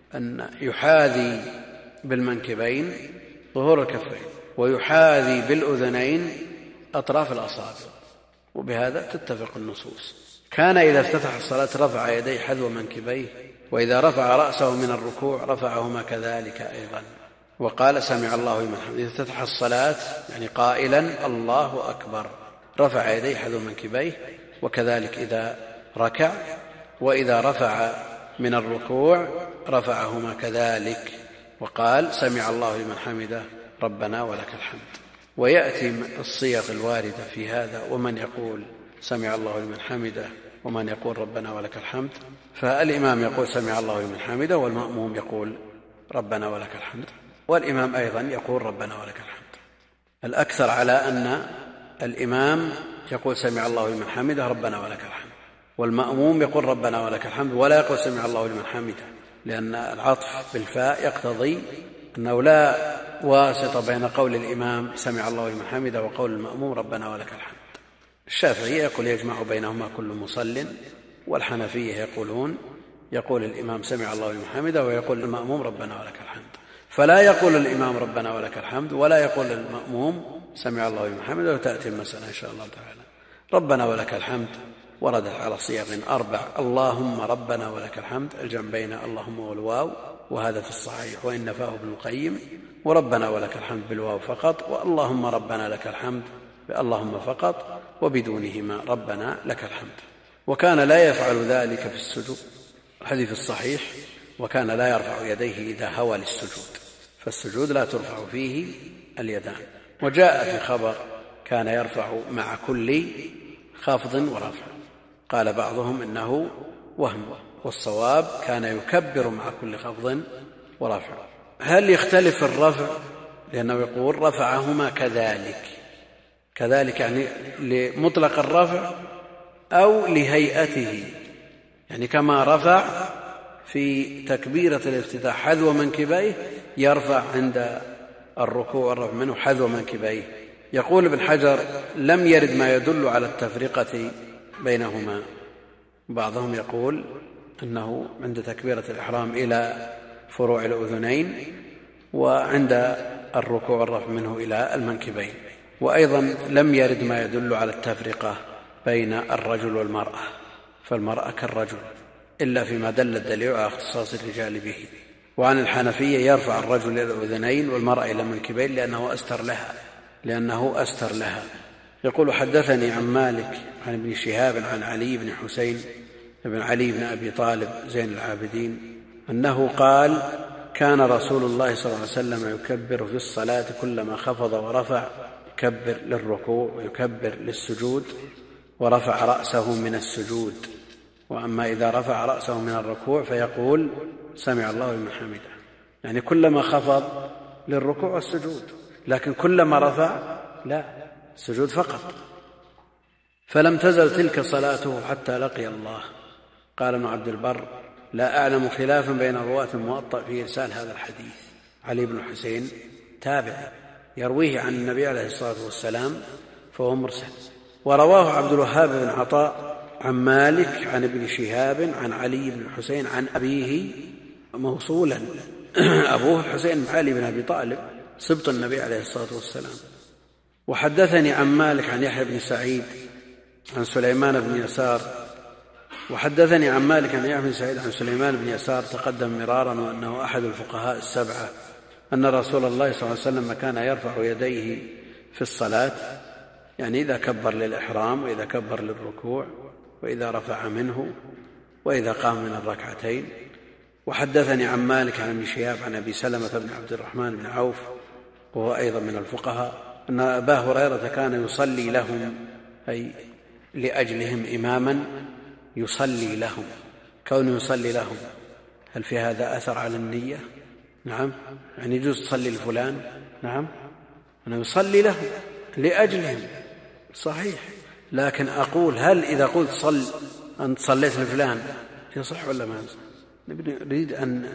أن يحاذي بالمنكبين ظهور الكفين ويحاذي بالأذنين أطراف الأصابع، وبهذا تتفق النصوص. كان إذا افتتح الصلاة رفع يديه حذو منكبيه، وإذا رفع رأسه من الركوع رفعهما كذلك أيضا. وقال سمع الله لمن حمده، إذا افتتح الصلاة يعني قائلا الله أكبر رفع يديه حذو منكبيه، وكذلك إذا ركع، وإذا رفع من الركوع رفعهما كذلك، وقال سمع الله لمن حمده ربنا ولك الحمد. ويأتي الصيغ الواردة في هذا، ومن يقول سمع الله لمن حمده ومن يقول ربنا ولك الحمد، فالإمام يقول سمع الله لمن حمده، والمأموم يقول ربنا ولك الحمد، والإمام أيضا يقول ربنا ولك الحمد. الأكثر على أن الإمام يقول سمع الله لمن حمده ربنا ولك الحمد، والمأموم يقول ربنا ولك الحمد ولا يقول سمع الله لمن حمده، لأن العطف بالفاء يقتضي أنه لا واسطة بين قول الإمام سمع الله لمن حمده وقول المأموم ربنا ولك الحمد. الشافعية يقول يجمع بينهما كل مصل، والحنفية يقولون يقول الإمام سمع الله لمن حمده ويقول المأموم ربنا ولك الحمد، فلا يقول الإمام ربنا ولك الحمد ولا يقول المأموم سمع الله لمن حمده، وتأتي المسألة إن شاء الله تعالى. ربنا ولك الحمد وردت على صيغ 4، اللهم ربنا ولك الحمد، الجمع بين اللهم والواو، وهذا في الصحيح وإن نفاه ابن القيم، وربنا ولك الحمد بالواو فقط، واللهم ربنا لك الحمد اللهم فقط وبدونهما ربنا لك الحمد. وكان لا يفعل ذلك في السجود، الحديث الصحيح وكان لا يرفع يديه إذا هوى للسجود، فالسجود لا ترفع فيه اليدان. وجاء في خبر كان يرفع مع كل خافض ورفع، قال بعضهم إنه وهم، والصواب كان يكبر مع كل خفض ورفع. هل يختلف الرفع؟ لأنه يقول رفعهما كذلك، كذلك يعني لمطلق الرفع أو لهيئته، يعني كما رفع في تكبيرة الافتتاح حذو منكبيه يرفع عند الركوع والرفع منه حذو منكبيه. يقول ابن حجر: لم يرد ما يدل على التفرقة بينهما. بعضهم يقول أنه عند تكبيرة الإحرام إلى فروع الأذنين، وعند الركوع والرفع منه إلى المنكبين. وأيضا لم يرد ما يدل على التفرقة بين الرجل والمرأة، فالمرأة كالرجل إلا فيما دل الدليل على اختصاص الرجال به. وعن الحنفية يرفع الرجل إلى الأذنين والمرأة إلى المنكبين لأنه أستر لها. يقول: حدثني عن مالك عن ابن شهاب عن علي بن حسين بن علي بن أبي طالب زين العابدين أنه قال: كان رسول الله صلى الله عليه وسلم يكبر في الصلاة كلما خفض ورفع، يكبر للركوع ويكبر للسجود ورفع رأسه من السجود. وأما إذا رفع رأسه من الركوع فيقول: سمع الله لمن حمده، يعني كلما خفض للركوع والسجود، لكن كلما رفع لا، السجود فقط. فلم تزل تلك صلاته حتى لقي الله. قال ابن عبد البر: لا أعلم خلافا بين رواة الموطأ في إرسال هذا الحديث. علي بن حسين تابع يرويه عن النبي عليه الصلاة والسلام فهو مرسل. ورواه عبد الوهاب بن عطاء عن مالك عن ابن شهاب عن علي بن حسين عن أبيه موصولا. أبوه حسين بن علي بن أبي طالب سبط النبي عليه الصلاة والسلام. وحدثني عن مالك عن يحيى بن سعيد عن سليمان بن يسار وحدثني عن مالك عن يحيى بن سعيد عن سليمان بن يسار تقدم مرارا وأنه أحد الفقهاء السبعة أن رسول الله صلى الله عليه وسلم كان يرفع يديه في الصلاة، يعني إذا كبر للإحرام وإذا كبر للركوع وإذا رفع منه وإذا قام من الركعتين. وحدثني عن مالك عن ابن شهاب عن أبي سلمة بن عبد الرحمن بن عوف وهو أيضا من الفقهاء أن أبا هريرة كان يصلي لهم، أي لأجلهم إماما يصلي لهم. كونه يصلي لهم هل في هذا أثر على النية؟ نعم، يعني يجوز تصلي لفلان، نعم، أنا يصلي لهم لأجلهم صحيح، لكن أقول هل إذا قلت أنت صليت لفلان يصح ولا ما يصح؟ نريد أن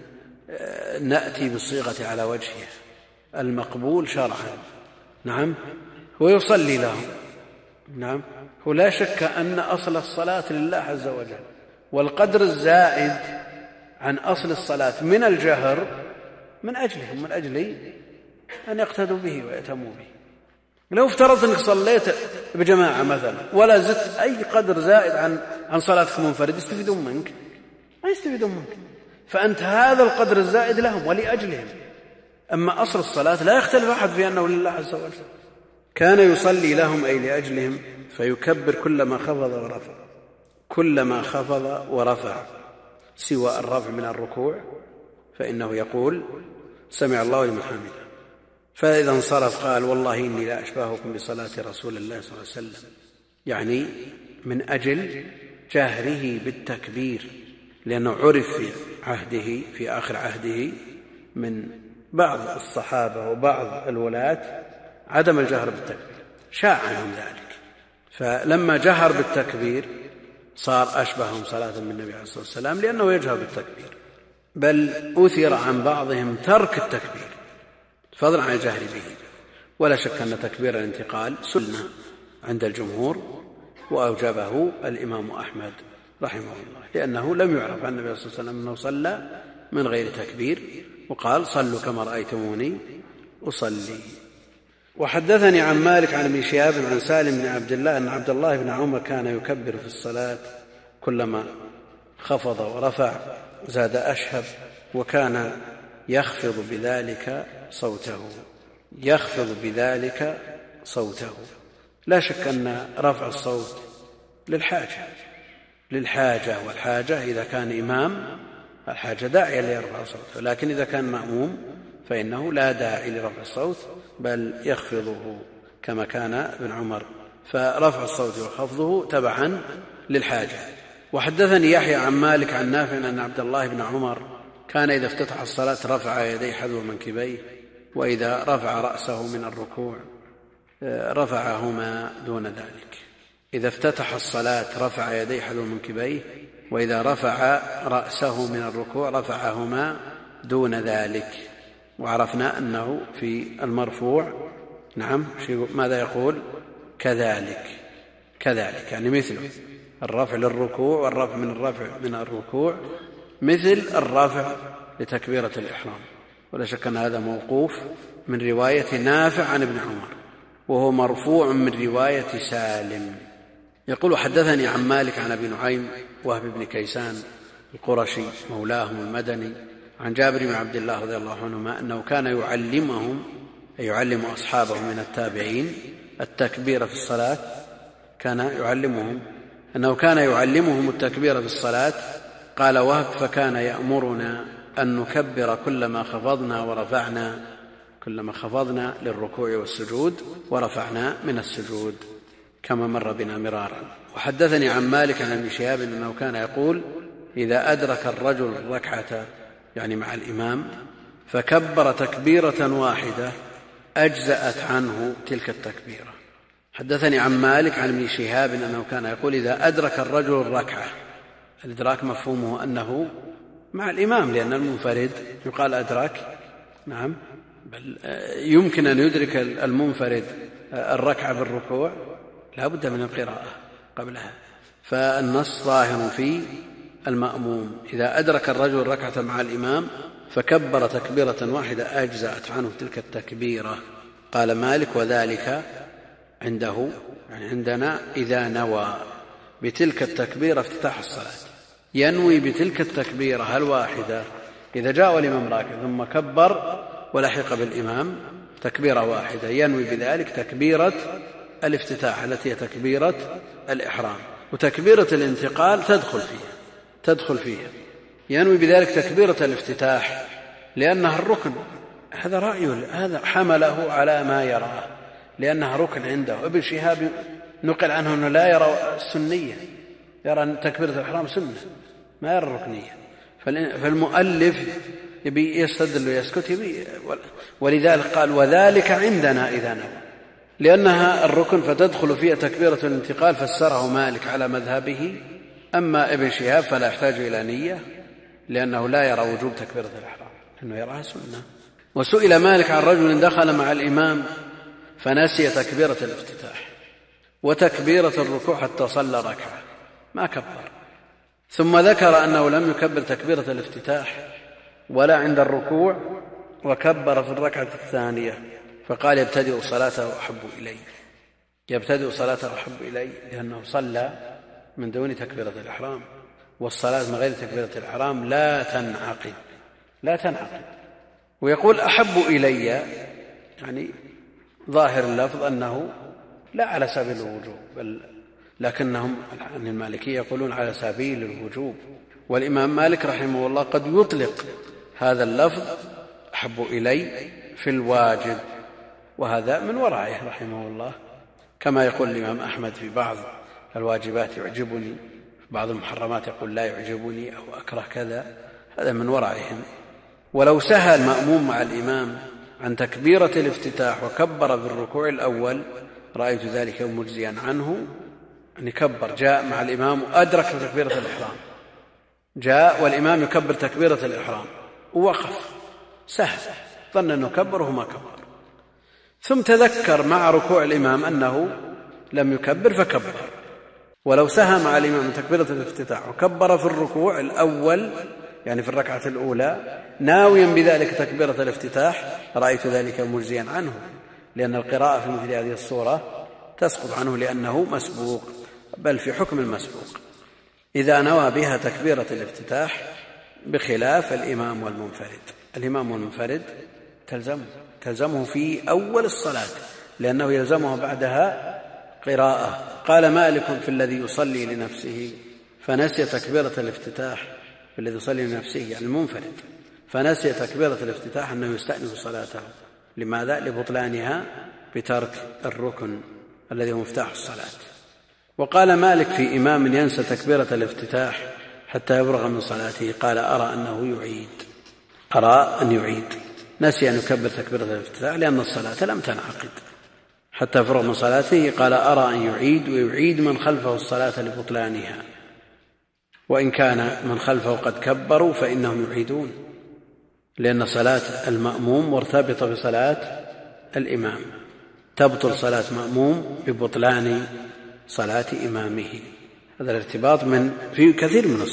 نأتي بالصيغة على وجهها المقبول شرعا. نعم، هو يصلي لهم، نعم، هو لا شك أن أصل الصلاة لله عز وجل، والقدر الزائد عن أصل الصلاة من الجهر من أجلهم، من أجل أن يقتدوا به ويأتموا به. لو افترضت أنك صليت بجماعة مثلا ولا زدت أي قدر زائد عن صلاتك منفرد، يستفيدون منك؟ ما يستفيدون منك، فأنت هذا القدر الزائد لهم ولأجلهم. أما أصل الصلاة لا يختلف أحد في أنه لله عز وجل. كان يصلي لهم أي لأجلهم، فيكبر كلما خفض ورفع، كلما خفض ورفع سوى الرفع من الركوع فإنه يقول: سمع الله لمن حمده. فإذا انصرف قال: والله إني لا أشبهكم بصلاة رسول الله صلى الله عليه وسلم، يعني من أجل جهره بالتكبير، لأنه عرف في عهده، في آخر عهده، من بعض الصحابة وبعض الولاة عدم الجهر بالتكبير، شاع عنهم ذلك، فلما جهر بالتكبير صار أشبههم صلاة بالنبي عليه الصلاة والسلام لأنه يجهر بالتكبير. بل أثر عن بعضهم ترك التكبير فضلا عن الجهر به. ولا شك أن تكبير الانتقال سنة عند الجمهور، وأوجبه الإمام أحمد رحمه الله، لأنه لم يعرف عن النبي صلى الله عليه وسلم أنه صلى من غير تكبير، وقال: صلوا كما رأيتموني أصلي. وحدثني عن مالك عن ابن شهاب عن سالم بن عبد الله أن عبد الله بن عمر كان يكبر في الصلاة كلما خفض ورفع زاد أشهب، وكان يخفض بذلك صوته. لا شك أن رفع الصوت للحاجة، والحاجة إذا كان إمام الحاجة داعية ليرفع صوته، لكن إذا كان مأموم فإنه لا داعي لرفع الصوت بل يخفضه كما كان ابن عمر، فرفع الصوت وخفضه تبعا للحاجة. وحدثني يحيى عن مالك عن نافع أن عبد الله بن عمر كان إذا افتتح الصلاة رفع يديه حذو منكبيه، وإذا رفع رأسه من الركوع رفعهما دون ذلك. إذا افتتح الصلاة رفع يديه حذو منكبيه، وإذا رفع رأسه من الركوع رفعهما دون ذلك. وعرفنا أنه في المرفوع نعم ماذا يقول؟ كذلك يعني مثله الرفع للركوع والرفع من الركوع مثل الرفع لتكبيرة الإحرام. ولا شك أن هذا موقوف من رواية نافع عن ابن عمر، وهو مرفوع من رواية سالم. يقول حدثني عن مالك عن أبي نعيم وهب بن كيسان القرشي مولاهم المدني عن جابر بن عبد الله رضي الله عنهما أنه كان يعلم أصحابه من التابعين التكبير في الصلاة، أنه كان يعلمهم التكبير في الصلاة. قال وهب فكان يأمرنا أن نكبر كلما خفضنا للركوع والسجود ورفعنا من السجود، كما مر بنا مرارا. وحدثني عن مالك عن ابن شهاب أنه كان يقول إذا أدرك الرجل الركعة يعني مع الإمام فكبر تكبيرة واحدة أجزأت عنه تلك التكبيرة. حدثني عن مالك عن ابن شهاب أنه كان يقول إذا أدرك الرجل الركعة، الإدراك مفهومه أنه مع الإمام، لأن المنفرد يقال أدرك، نعم، بل يمكن أن يدرك المنفرد الركعة بالركوع، لا بد من القراءة قبلها. فالنص ظاهر في المأموم إذا أدرك الرجل الركعة مع الإمام فكبر تكبيرة واحدة أجزأت عنه تلك التكبيرة. قال مالك وذلك عنده يعني عندنا إذا نوى بتلك التكبيرة افتتاح الصلاة، ينوي بتلك التكبيرة الواحدة إذا جاء الإمام راكع ثم كبر ولحق بالإمام تكبيرة واحدة، ينوي بذلك تكبيرة الافتتاح التي هي تكبيرة الإحرام، وتكبيرة الانتقال تدخل فيها. ينوي بذلك تكبيرة الافتتاح لأنها الركن، هذا رأيه، هذا حمله على ما يراه لأنها ركن عنده. ابن شهاب نقل عنه أنه لا يرى السنية، يرى أن تكبيرة الإحرام سنة ما يرى الركنية. فالمؤلف يبي يستدل ويسكت، ولذلك قال وذلك عندنا إذا نوى، لأنها الركن فتدخل فيها تكبيرة الانتقال، فسره مالك على مذهبه. أما ابن شهاب فلا يحتاج إلى نية لأنه لا يرى وجوب تكبيرة الإحرام، إنه يراها سنة. وسئل مالك عن رجل دخل مع الإمام فنسي تكبيرة الافتتاح وتكبيرة الركوع حتى صلى ركعة ما كبر، ثم ذكر أنه لم يكبر تكبيرة الافتتاح ولا عند الركوع وكبر في الركعة الثانية، فقال يبتدئ صلاته أحب إلي لأنه صلى من دون تكبيرة الإحرام، والصلاة من غير تكبيرة الإحرام لا تنعقد. ويقول أحب إلي يعني ظاهر اللفظ أنه لا على سبيل الوجوب، بل لكنهم عن المالكية يقولون على سبيل الوجوب. والإمام مالك رحمه الله قد يطلق هذا اللفظ أحب إلي في الواجب، وهذا من ورعه رحمه الله، كما يقول الإمام أحمد في بعض الواجبات يعجبني، في بعض المحرمات يقول لا يعجبني أو أكره كذا، هذا من ورعهم. ولو سهى المأموم مع الإمام عن تكبيرة الافتتاح وكبر بالركوع الأول رأيت ذلك مجزيا عنه، أن يكبر، جاء مع الإمام وأدرك تكبيرة الإحرام، جاء والإمام يكبر تكبيرة الإحرام ووقف سهل، ظن أنه كبر وهو كبر، ثم تذكر مع ركوع الإمام أنه لم يكبر فكبر. ولو سهى مع الإمام تكبيرة الافتتاح وكبر في الركوع الأول يعني في الركعة الأولى ناويا بذلك تكبيرة الافتتاح رأيت ذلك مجزيا عنه، لأن القراءة في مثل هذه الصورة تسقط عنه لأنه مسبوق، بل في حكم المسبوق إذا نوى بها تكبيرة الافتتاح، بخلاف الإمام والمنفرد. الإمام والمنفرد تلزمه في أول الصلاة لأنه يلزمه بعدها قراءة. قال مالك في الذي يصلي لنفسه فنسي تكبيرة الافتتاح، في الذي يصلي لنفسه يعني المنفرد فنسي تكبيرة الافتتاح أنه يستأنف صلاته. لماذا؟ لبطلانها بترك الركن الذي هو مفتاح الصلاة. وقال مالك في إمام ينسى تكبيرة الافتتاح حتى يبرغ من صلاته، قال أرى أن يعيد، نسي أن يكبر تكبيرة الافتتاح لأن الصلاة لم تنعقد. حتى فرغ من صلاته قال أرى أن يعيد ويعيد من خلفه الصلاة لبطلانها، وإن كان من خلفه قد كبروا فإنهم يعيدون، لأن صلاة المأموم مرتبطة بصلاة الإمام، تبطل صلاة مأموم ببطلان صلاة إمامه. هذا الارتباط في كثير من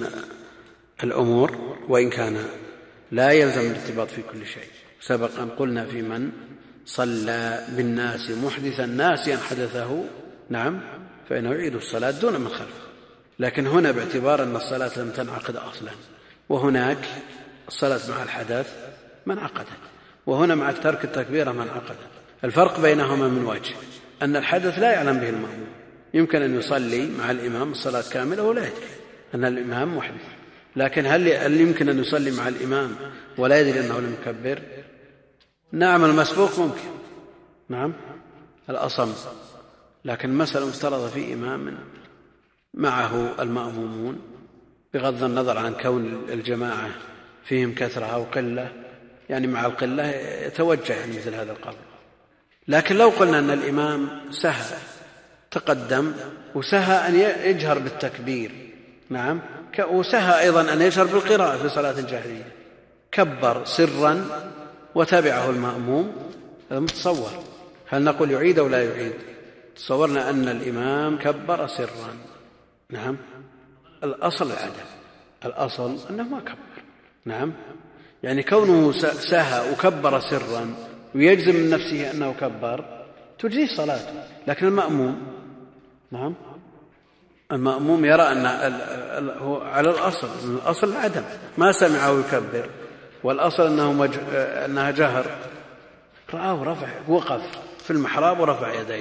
الأمور، وإن كان لا يلزم الارتباط في كل شيء. سبق أن قلنا في من صلى بالناس محدثا ناسيا حدثه نعم فإنه يعيد الصلاة دون من خلفه، لكن هنا باعتبار أن الصلاة لم تنعقد أصلا، وهناك الصلاة مع الحدث من عقدت، وهنا مع ترك التكبيرة من عقدت. الفرق بينهما من وجه أن الحدث لا يعلم به المأموم، يمكن أن يصلي مع الإمام الصلاة كاملة ولا يدري أن الإمام محدث، لكن هل يمكن أن يصلي مع الإمام ولا يدري أنه لم يكبر؟ نعم المسبوق ممكن، نعم الأصم، لكن المسألة مفترضة في إمام معه المأمومون بغض النظر عن كون الجماعة فيهم كثرة أو قلة، يعني مع القلة يتوجه يعني مثل هذا القول. لكن لو قلنا أن الإمام سهى تقدم وسهى أن يجهر بالتكبير نعم، وسهى أيضا أن يجهر بالقراءة في صلاة جهرية، كبر سرا وتبعه المأموم، هذا متصور، هل نقول يعيد أو لا يعيد؟ تصورنا أن الإمام كبر سرا نعم، الأصل العدم، الأصل أنه ما كبر نعم، يعني كونه سهى وكبر سرا ويجزم من نفسه أنه كبر تجزيه صلاته. لكن المأموم نعم، المأموم يرى أن هو على الأصل، الأصل العدم، ما سمعه يكبر، والأصل أنها جهر، رآه رفع، وقف في المحراب ورفع يديه،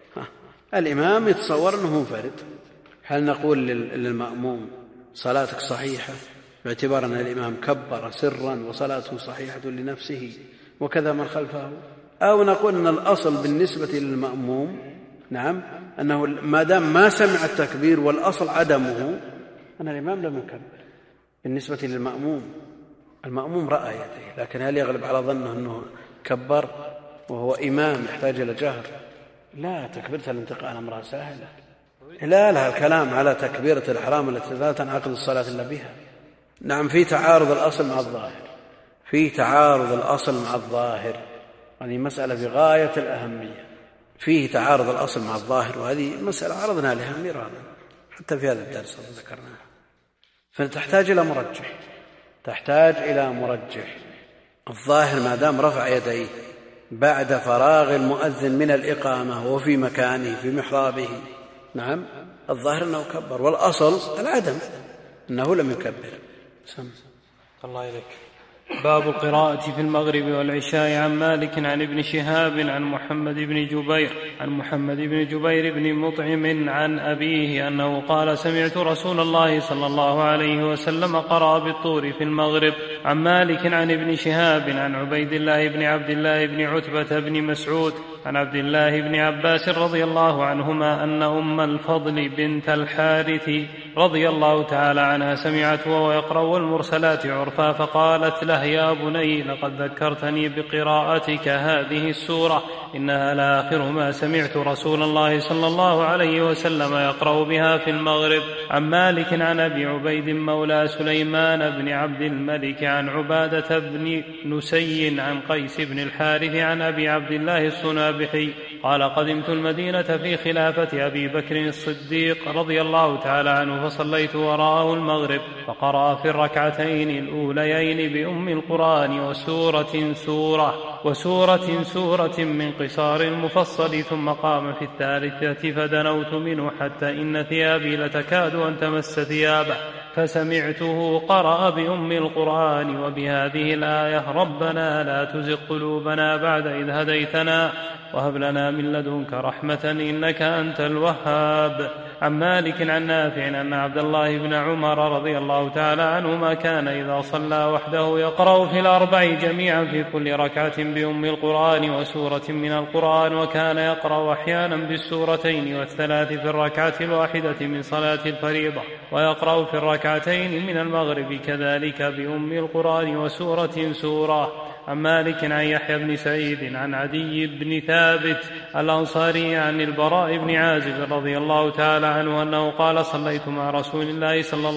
الإمام يتصور أنه منفرد، هل نقول للمأموم صلاتك صحيحة باعتبار أن الإمام كبر سرا وصلاته صحيحة لنفسه وكذا من خلفه، أو نقول أن الأصل بالنسبة للمأموم نعم أنه ما دام ما سمع التكبير والأصل عدمه أن الإمام لم يكبر بالنسبة للمأموم، المأموم رأى يديه، لكن هل يغلب على ظنه أنه كبر وهو إمام يحتاج إلى جهر؟ لا، تكبيرة الانتقال أمرها سهلة، لا لها الكلام على تكبيرة الإحرام التي لا تنعقد الصلاة إلا بها. نعم في تعارض الأصل مع الظاهر، في تعارض الأصل مع الظاهر، هذه مسألة في غاية الأهمية، فيه تعارض الأصل مع الظاهر، وهذه مسألة عرضنا لها مرارا حتى في هذا الدرس ذكرناها، فتحتاج إلى مرجح، تحتاج إلى مرجح. الظاهر ما دام رفع يديه بعد فراغ المؤذن من الإقامة وفي مكانه في محرابه نعم، الظاهر أنه كبر، والأصل العدم أنه لم يكبر. الله إليك. باب القراءة في المغرب والعشاء. عن مالك عن ابن شهاب عن محمد بن جبير بن مطعم عن أبيه أنه قال سمعت رسول الله صلى الله عليه وسلم قرأ بالطور في المغرب. عن مالك عن ابن شهاب عن عبيد الله بن عبد الله بن عتبة بن مسعود عن عبد الله بن عباس رضي الله عنهما أن أم الفضل بنت الحارث رضي الله تعالى عنها سمعت وهو يقرأ المرسلات عرفا، فقالت له يا بني لقد ذكرتني بقراءتك هذه السورة، إنها لآخر ما سمعت رسول الله صلى الله عليه وسلم يقرأ بها في المغرب. عن مالك عن أبي عبيد مولى سليمان بن عبد الملك عن عبادة بن نسي عن قيس بن الحارث عن أبي عبد الله الصنابحي قال قدمت المدينة في خلافة أبي بكر الصديق رضي الله تعالى عنه، فصليت وراءه المغرب، فقرأ في الركعتين الأوليين بأم القرآن وسورة من قصار المفصل، ثم قام في الثالثة فدنوت منه حتى إن ثيابي لتكاد أن تمس ثيابه، فسمعته قرأ بأم القرآن وبهذه الآية ربنا لا تزغ قلوبنا بعد إذ هديتنا وهب لنا من لدنك رحمة إنك أنت الوهاب. عن مالك عن نافع أن عبد الله بن عمر رضي الله تعالى عنهما كان إذا صلى وحده يقرأ في الأربع جميعا في كل ركعة بأم القرآن وسورة من القرآن، وكان يقرأ أحيانا بالسورتين والثلاث في الركعة الواحدة من صلاة الفريضة، ويقرأ في الركعتين من المغرب كذلك بأم القرآن وسورة سورة. عن مالك عن يحيى بن سعيد عن عدي بن ثابت الأنصاري عن البراء بن عازب رضي الله تعالى عنه أنه قال صليت مع رسول الله صلى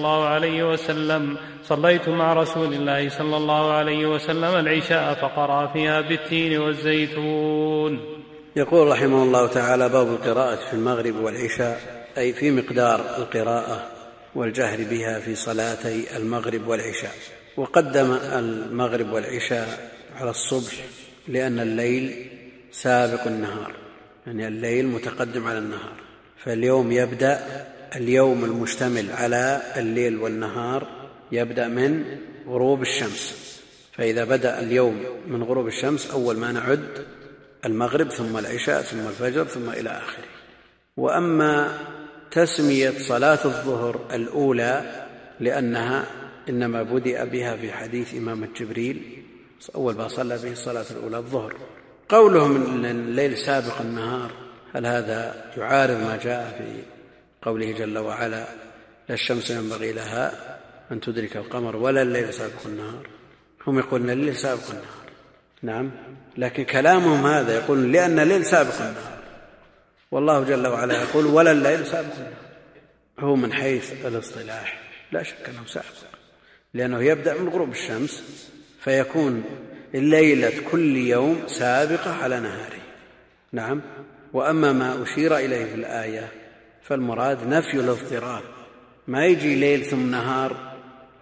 الله عليه وسلم العشاء فقرأ فيها بالتين والزيتون. يقول رحمه الله تعالى: باب القراءة في المغرب والعشاء، أي في مقدار القراءة والجهر بها في صلاتي المغرب والعشاء. وقدم المغرب والعشاء على الصبح لأن الليل سابق النهار، يعني الليل متقدم على النهار، فاليوم يبدأ اليوم المشتمل على الليل والنهار يبدأ من غروب الشمس، فإذا بدأ اليوم من غروب الشمس أول ما نعد المغرب ثم العشاء ثم الفجر ثم إلى آخره. وأما تسمية صلاة الظهر الأولى لأنها إنما بدأ بها في حديث إمامة جبريل أول ما صلى به الصلاة الأولى الظهر. قولهم إن الليل سابق النهار، هل هذا يعارض ما جاء في قوله جل وعلا: لا الشمس ينبغي لها أن تدرك القمر ولا الليل سابق النهار؟ هم يقولون الليل سابق النهار، نعم، لكن كلامهم هذا يقول لأن الليل سابق النهار، والله جل وعلا يقول ولا الليل سابق النهار. هو من حيث الاصطلاح لا شك أنه سابق، لأنه يبدأ من غروب الشمس، فيكون الليلة كل يوم سابقة على نهاره، نعم. وأما ما أشير إليه في الآية فالمراد نفي الاضطراب، ما يجي ليل ثم نهار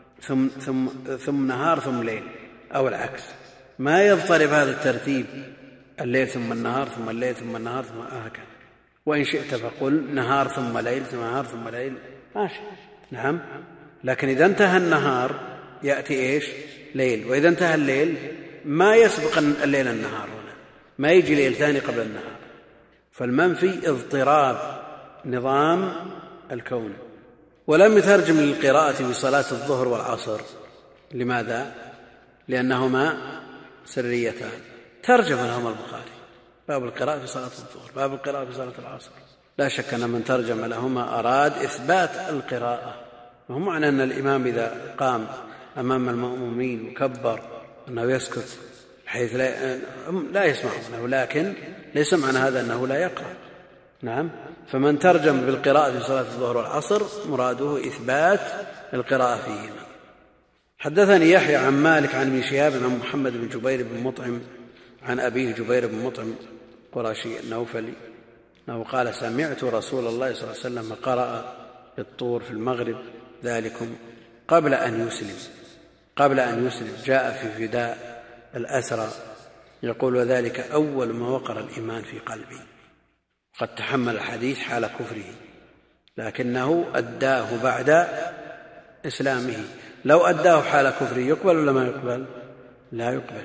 ثم نهار ثم ليل أو العكس، ما يضطرب هذا الترتيب الليل ثم النهار ثم الليل ثم النهار ثم هكذا. وإن شئت فقل نهار ثم ليل ثم نهار ثم ليل، ماشي، نعم. لكن إذا انتهى النهار يأتي إيش؟ ليل. وإذا انتهى الليل ما يسبق الليل النهار، هنا ما يجي ليل ثاني قبل النهار. فالمنفي اضطراب نظام الكون. ولم يترجم للقراءة في صلاة الظهر والعصر. لماذا؟ لأنهما سريتان. ترجم لهما البخاري باب القراءة في صلاة الظهر، باب القراءة في صلاة العصر. لا شك أن من ترجم لهما أراد إثبات القراءة، وهو معنى أن الإمام إذا قام أمام المأمومين وكبر أنه يسكت حيث لا يسمعونه، لكن ليس معنى هذا أنه لا يقرأ، نعم. فمن ترجم بالقراءة في صلاة الظهر والعصر مراده إثبات القراءة فيهما. حدثني يحيى عن مالك عن ابن شهاب عن محمد بن جبير بن مطعم عن أبيه جبير بن مطعم قرشي النوفلي أنه قال: سمعت رسول الله صلى الله عليه وسلم قرأ الطور في المغرب ذلكم قبل أن يسلم جاء في فداء الأسرى يقول: وذلك أول ما وقر الإيمان في قلبي. قد تحمل الحديث حال كفره لكنه أداه بعد إسلامه. لو أداه حال كفره يقبل ولا ما يقبل؟ لا يقبل.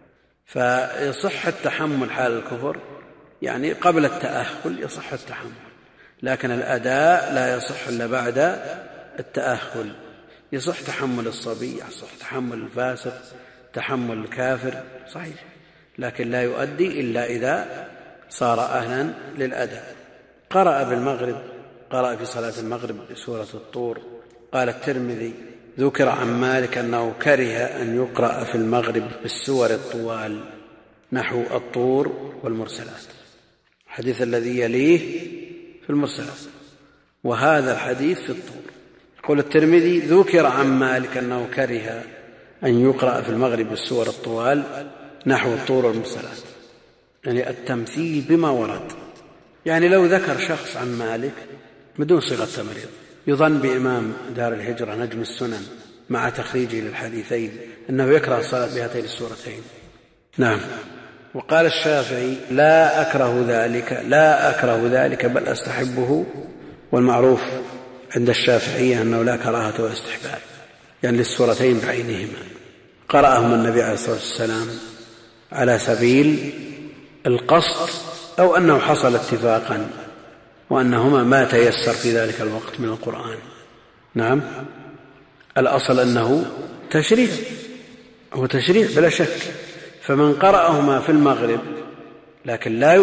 فيصح التحمل حال الكفر، يعني قبل التأهل يصح التحمل، لكن الأداء لا يصح إلا بعد التأهل. يصح تحمل الصبي، يصح تحمل الفاسق، تحمل الكافر، صحيح، لكن لا يؤدي إلا إذا صار أهلا للأداء. قرأ بالمغرب، قرأ في صلاة المغرب بسورة الطور. قال الترمذي: ذكر عن مالك أنه كره أن يقرأ في المغرب بالسور الطوال نحو الطور والمرسلات. الحديث الذي يليه في المرسلات، وهذا الحديث في الطور. يقول الترمذي: ذكر عن مالك أنه كره أن يقرأ في المغرب بالسور الطوال نحو الطور والمرسلات، يعني التمثيل بما ورد. يعني لو ذكر شخص عن مالك بدون صيغة تمريض يظن بإمام دار الهجرة نجم السنن مع تخريجه للحديثين أنه يكره الصلاة بهاتين السورتين، نعم. وقال الشافعي: لا أكره ذلك بل أستحبه. والمعروف عند الشافعية أنه لا كراهة ولا استحباب، يعني للسورتين بعينهما. قرأهم النبي عليه الصلاة والسلام على سبيل القصد أو أنه حصل اتفاقا وأنهما ما تيسر في ذلك الوقت من القرآن. نعم، الأصل أنه تشريع، هو تشريع بلا شك، فمن قرأهما في المغرب لكن لا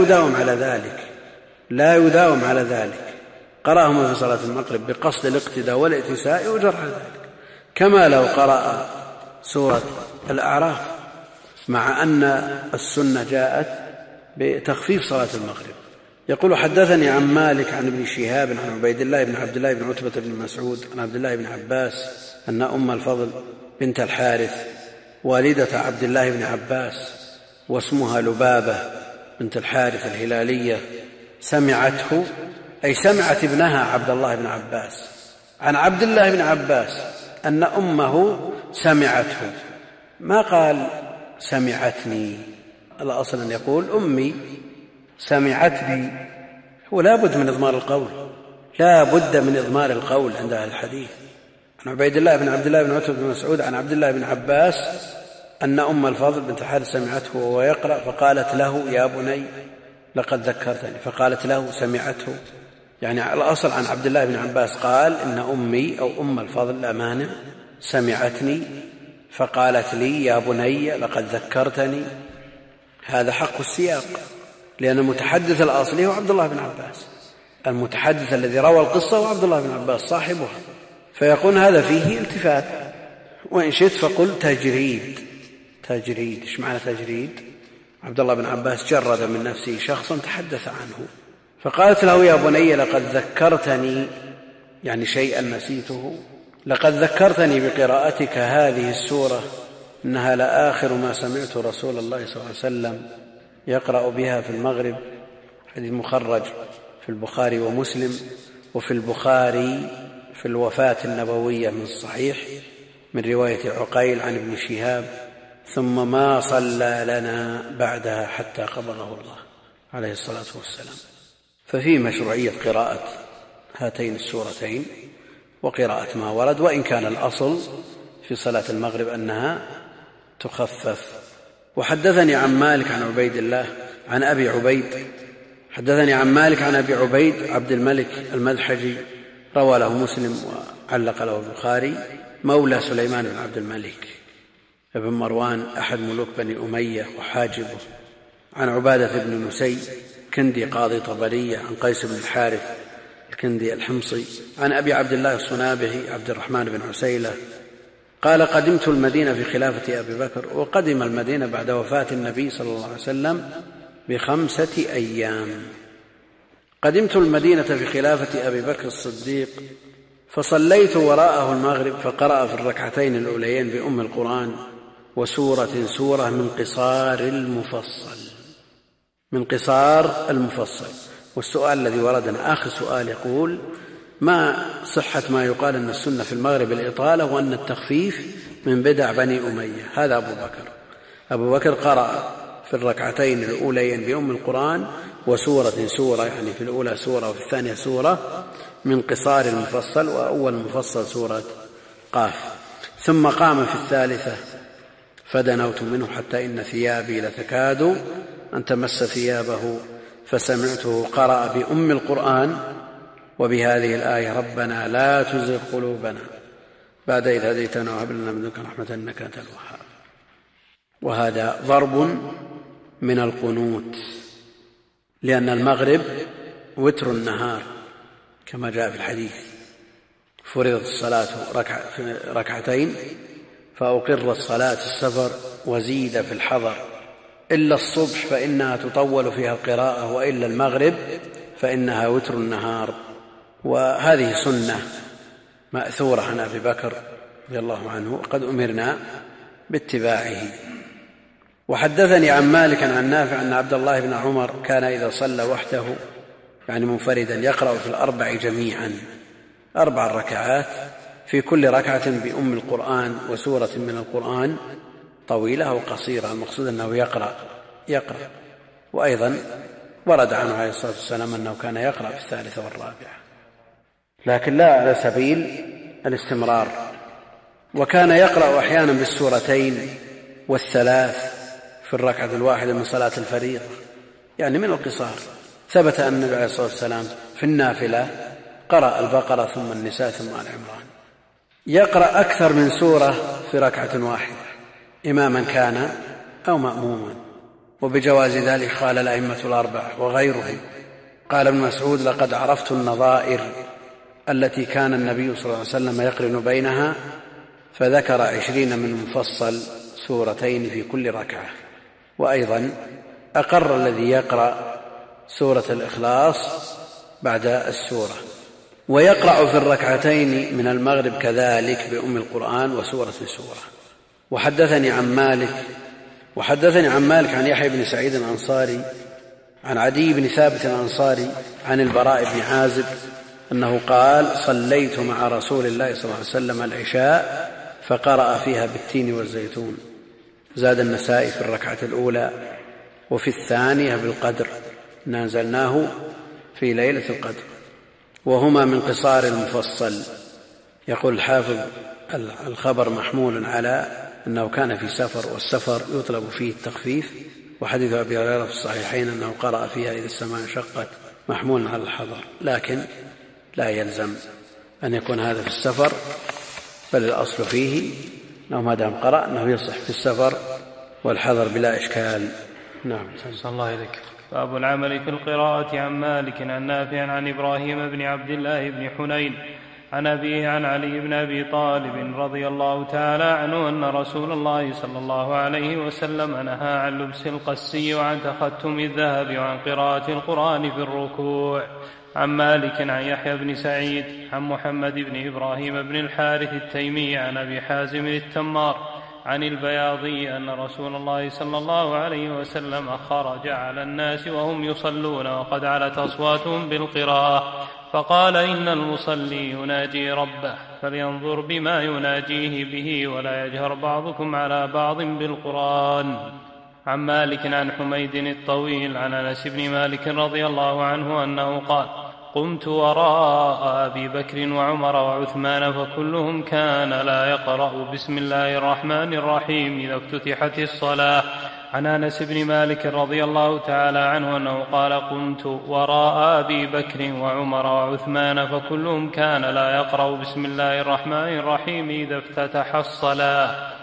يداوم على ذلك قرأهما في صلاة المغرب بقصد الاقتداء والائتساء يؤجر على ذلك، كما لو قرأ سورة الأعراف، مع أن السنة جاءت بتخفيف صلاة المغرب. يقول حدثني عن مالك عن ابن شهاب عن عبيد الله بن عبد الله بن عتبة بن مسعود عن عبد الله بن عباس أن أم الفضل بنت الحارث والدة عبد الله بن عباس واسمها لبابة بنت الحارث الهلالية سمعته، أي سمعت ابنها عبد الله بن عباس عن عبد الله بن عباس أن أمه سمعته، ما قال سمعتني، الأصل أن يقول أمي سمعتني، هو لا بد من إضمار القول، عند أهل الحديث. عن عبيد الله بن عبد الله بن عتبة بن مسعود عن عبد الله بن عباس أن أم الفضل بنت الحارث سمعته وهو يقرأ فقالت له يا بني لقد ذكرتني، فقالت له سمعته، يعني الأصل عن عبد الله بن عباس قال إن أمي أو أم الفضل لا مانع سمعتني فقالت لي يا بني لقد ذكرتني، هذا حق السياق، لأن المتحدث الأصلي هو عبد الله بن عباس، المتحدث الذي روى القصة هو عبد الله بن عباس صاحبها، فيقول هذا فيه التفات، وإن شئت فقل تجريد. إيش معنى تجريد؟ عبد الله بن عباس جرد من نفسه شخصا تحدث عنه، فقالت له يا بني لقد ذكرتني، يعني شيئا نسيته، لقد ذكرتني بقراءتك هذه السورة، إنها لآخر ما سمعت رسول الله صلى الله عليه وسلم يقرأ بها في المغرب. حديث مخرج في البخاري ومسلم، وفي البخاري في الوفاة النبوية من الصحيح من رواية عقيل عن ابن شهاب ثم ما صلى لنا بعدها حتى قبضه الله عليه الصلاة والسلام. ففي مشروعية قراءة هاتين السورتين وقراءة ما ورد، وإن كان الأصل في صلاة المغرب أنها تخفف. وحدثني عن مالك عن عبيد الله عن أبي عبيد، حدثني عن مالك عن أبي عبيد عبد الملك المذحجي روى له مسلم وعلق له البخاري، مولى سليمان بن عبد الملك ابن مروان أحد ملوك بني أمية وحاجبه، عن عبادة بن نسي كندي قاضي طبرية، عن قيس بن الحارث الكندي الحمصي، عن أبي عبد الله الصنابحي عبد الرحمن بن عسيلة قال قدمت المدينة في خلافة أبي بكر، وقدم المدينة بعد وفاة النبي صلى الله عليه وسلم ب5 أيام. قدمت المدينة في خلافة أبي بكر الصديق فصليت وراءه المغرب، فقرأ في الركعتين الأوليين بأم القرآن وسورة من قصار المفصل. والسؤال الذي وردنا آخر سؤال يقول ما صحة ما يقال أن السنة في المغرب الإطالة وأن التخفيف من بدع بني أمية؟ هذا أبو بكر قرأ في الركعتين الأوليين بأم القرآن وسورة يعني في الأولى سورة وفي الثانية سورة من قصار المفصل، وأول مفصل سورة قاف، ثم قام في الثالثة فدنوت منه حتى إن ثيابي لتكاد أن تمس ثيابه، فسمعته قرأ بأم القرآن وبهذه الآية ربنا لا تزغ قلوبنا بعد إذ هديتنا وهب لنا من لدنك رحمة إنك أنت الوهاب. وهذا ضرب من القنوت، لأن المغرب وتر النهار كما جاء في الحديث، فرضت الصلاة ركعتين فأقرت صلاة السفر وزيد في الحضر، إلا الصبح فإنها تطول فيها القراءة، وإلا المغرب فإنها وتر النهار. وهذه سنة مأثورة عن أبي بكر رضي الله عنه، وقد أمرنا باتباعه. وحدثني عن مالك عن نافع أن عبد الله بن عمر كان إذا صلى وحده يعني منفردا يقرأ في الأربع جميعا، 4 ركعات في كل ركعة بأم القرآن وسورة من القرآن طويلة أو قصيرة، المقصود أنه يقرأ. وأيضا ورد عنه عليه الصلاة والسلام أنه كان يقرأ في الثالثة والرابعة، لكن لا على سبيل الاستمرار. وكان يقرأ أحيانا بالسورتين والثلاث في الركعة الواحدة من صلاة الفريضة، يعني من القصار، ثبت أن النبي عليه الصلاة والسلام في النافلة قرأ البقرة ثم النساء ثم آل عمران، يقرأ أكثر من سورة في ركعة واحدة إماما كان أو مأموما، وبجواز ذلك قال الأئمة الأربعة وغيرهم. قال ابن مسعود: لقد عرفت النظائر التي كان النبي صلى الله عليه وسلم يقرن بينها، فذكر 20 من مفصل سورتين في كل ركعة. وأيضا أقر الذي يقرأ سورة الإخلاص بعد السورة، ويقرأ في الركعتين من المغرب كذلك بأم القرآن وسورة سورة. وحدثني عن مالك عن يحيى بن سعيد الأنصاري عن عدي بن ثابت الأنصاري عن البراء بن عازب أنه قال: صليت مع رسول الله صلى الله عليه وسلم العشاء فقرأ فيها بالتين والزيتون. زاد النسائي في الركعة الأولى وفي الثانية بالقدر، نازلناه في ليلة القدر، وهما من قصار المفصل. يقول الحافظ: الخبر محمول على أنه كان في سفر، والسفر يطلب فيه التخفيف، وحديث أبي هريرة في الصحيحين أنه قرأ فيها إذا السماء انشقت محمول على الحضر، لكن لا يلزم أن يكون هذا في السفر، بل الأصل فيه أنه ما دام قرأ أنه يصح في السفر والحضر بلا إشكال. نعم. صلى الله عليك. باب العمل في القراءة. عن مالك عن نافع عن إبراهيم بن عبد الله بن حنين عن أبيه عن علي بن أبي طالب رضي الله تعالى عنه أن رسول الله صلى الله عليه وسلم نهى عن لبس القسي وعن تختم الذهب وعن قراءة القرآن في الركوع. عن مالك عن يحيى بن سعيد عن محمد بن إبراهيم بن الحارث التيمي عن أبي حازم التمار عن البياضي أن رسول الله صلى الله عليه وسلم خرج على الناس وهم يصلون وقد علت أصواتهم بالقراءة، فقال: إن المصلي يناجي ربه فلينظر بما يناجيه به ولا يجهر بعضكم على بعض بالقرآن. عن مالك عن حميد الطويل عن أنس بن مالك رضي الله عنه أنه قال: قمت وراء أبي بكر وعمر وعثمان فكلهم كان لا يقرأ بسم الله الرحمن الرحيم إذا افتتحت الصلاة. عن أنس بن مالك رضي الله تعالى عنه أنه قال: قمت وراء أبي بكر وعمر وعثمان فكلهم كان لا يقرأ بسم الله الرحمن الرحيم إذا افتتح الصلاة.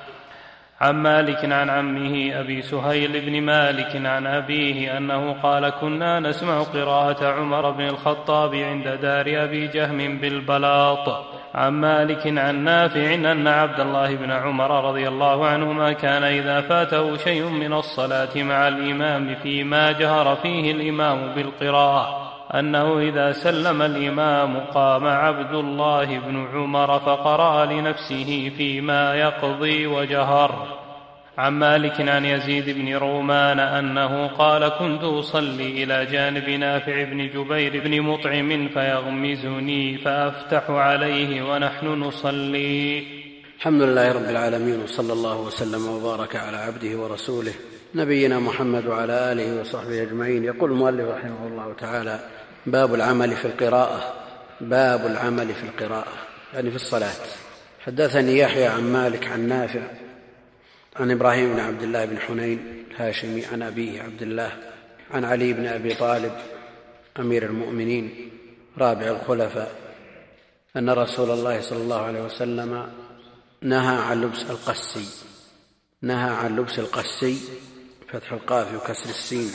عن مالك عن عمه أبي سهيل بن مالك عن أبيه أنه قال: كنا نسمع قراءة عمر بن الخطاب عند دار أبي جهم بالبلاط. عن مالك عن نافع أن عبد الله بن عمر رضي الله عنهما كان إذا فاته شيء من الصلاة مع الإمام فيما جهر فيه الإمام بالقراءة أنه إذا سلم الإمام قام عبد الله بن عمر فقرأ لنفسه فيما يقضي وجهر. عن مالك عن يزيد بن رومان أنه قال: كنت أصلي إلى جانب نافع بن جبير بن مطعم فيغمزني فأفتح عليه ونحن نصلي. الحمد لله رب العالمين، وصلى الله وسلم وبارك على عبده ورسوله نبينا محمد وعلى آله وصحبه أجمعين. يقول المؤلف رحمه الله تعالى: باب العمل في القراءة. باب العمل في القراءة يعني في الصلاة. حدثني يحيى عن مالك عن نافع عن إبراهيم بن عبد الله بن حنين الهاشمي عن أبيه عبد الله عن علي بن أبي طالب أمير المؤمنين رابع الخلفاء أن رسول الله صلى الله عليه وسلم نهى عن لبس القسي. نهى عن لبس القسي، فتح القاف وكسر السين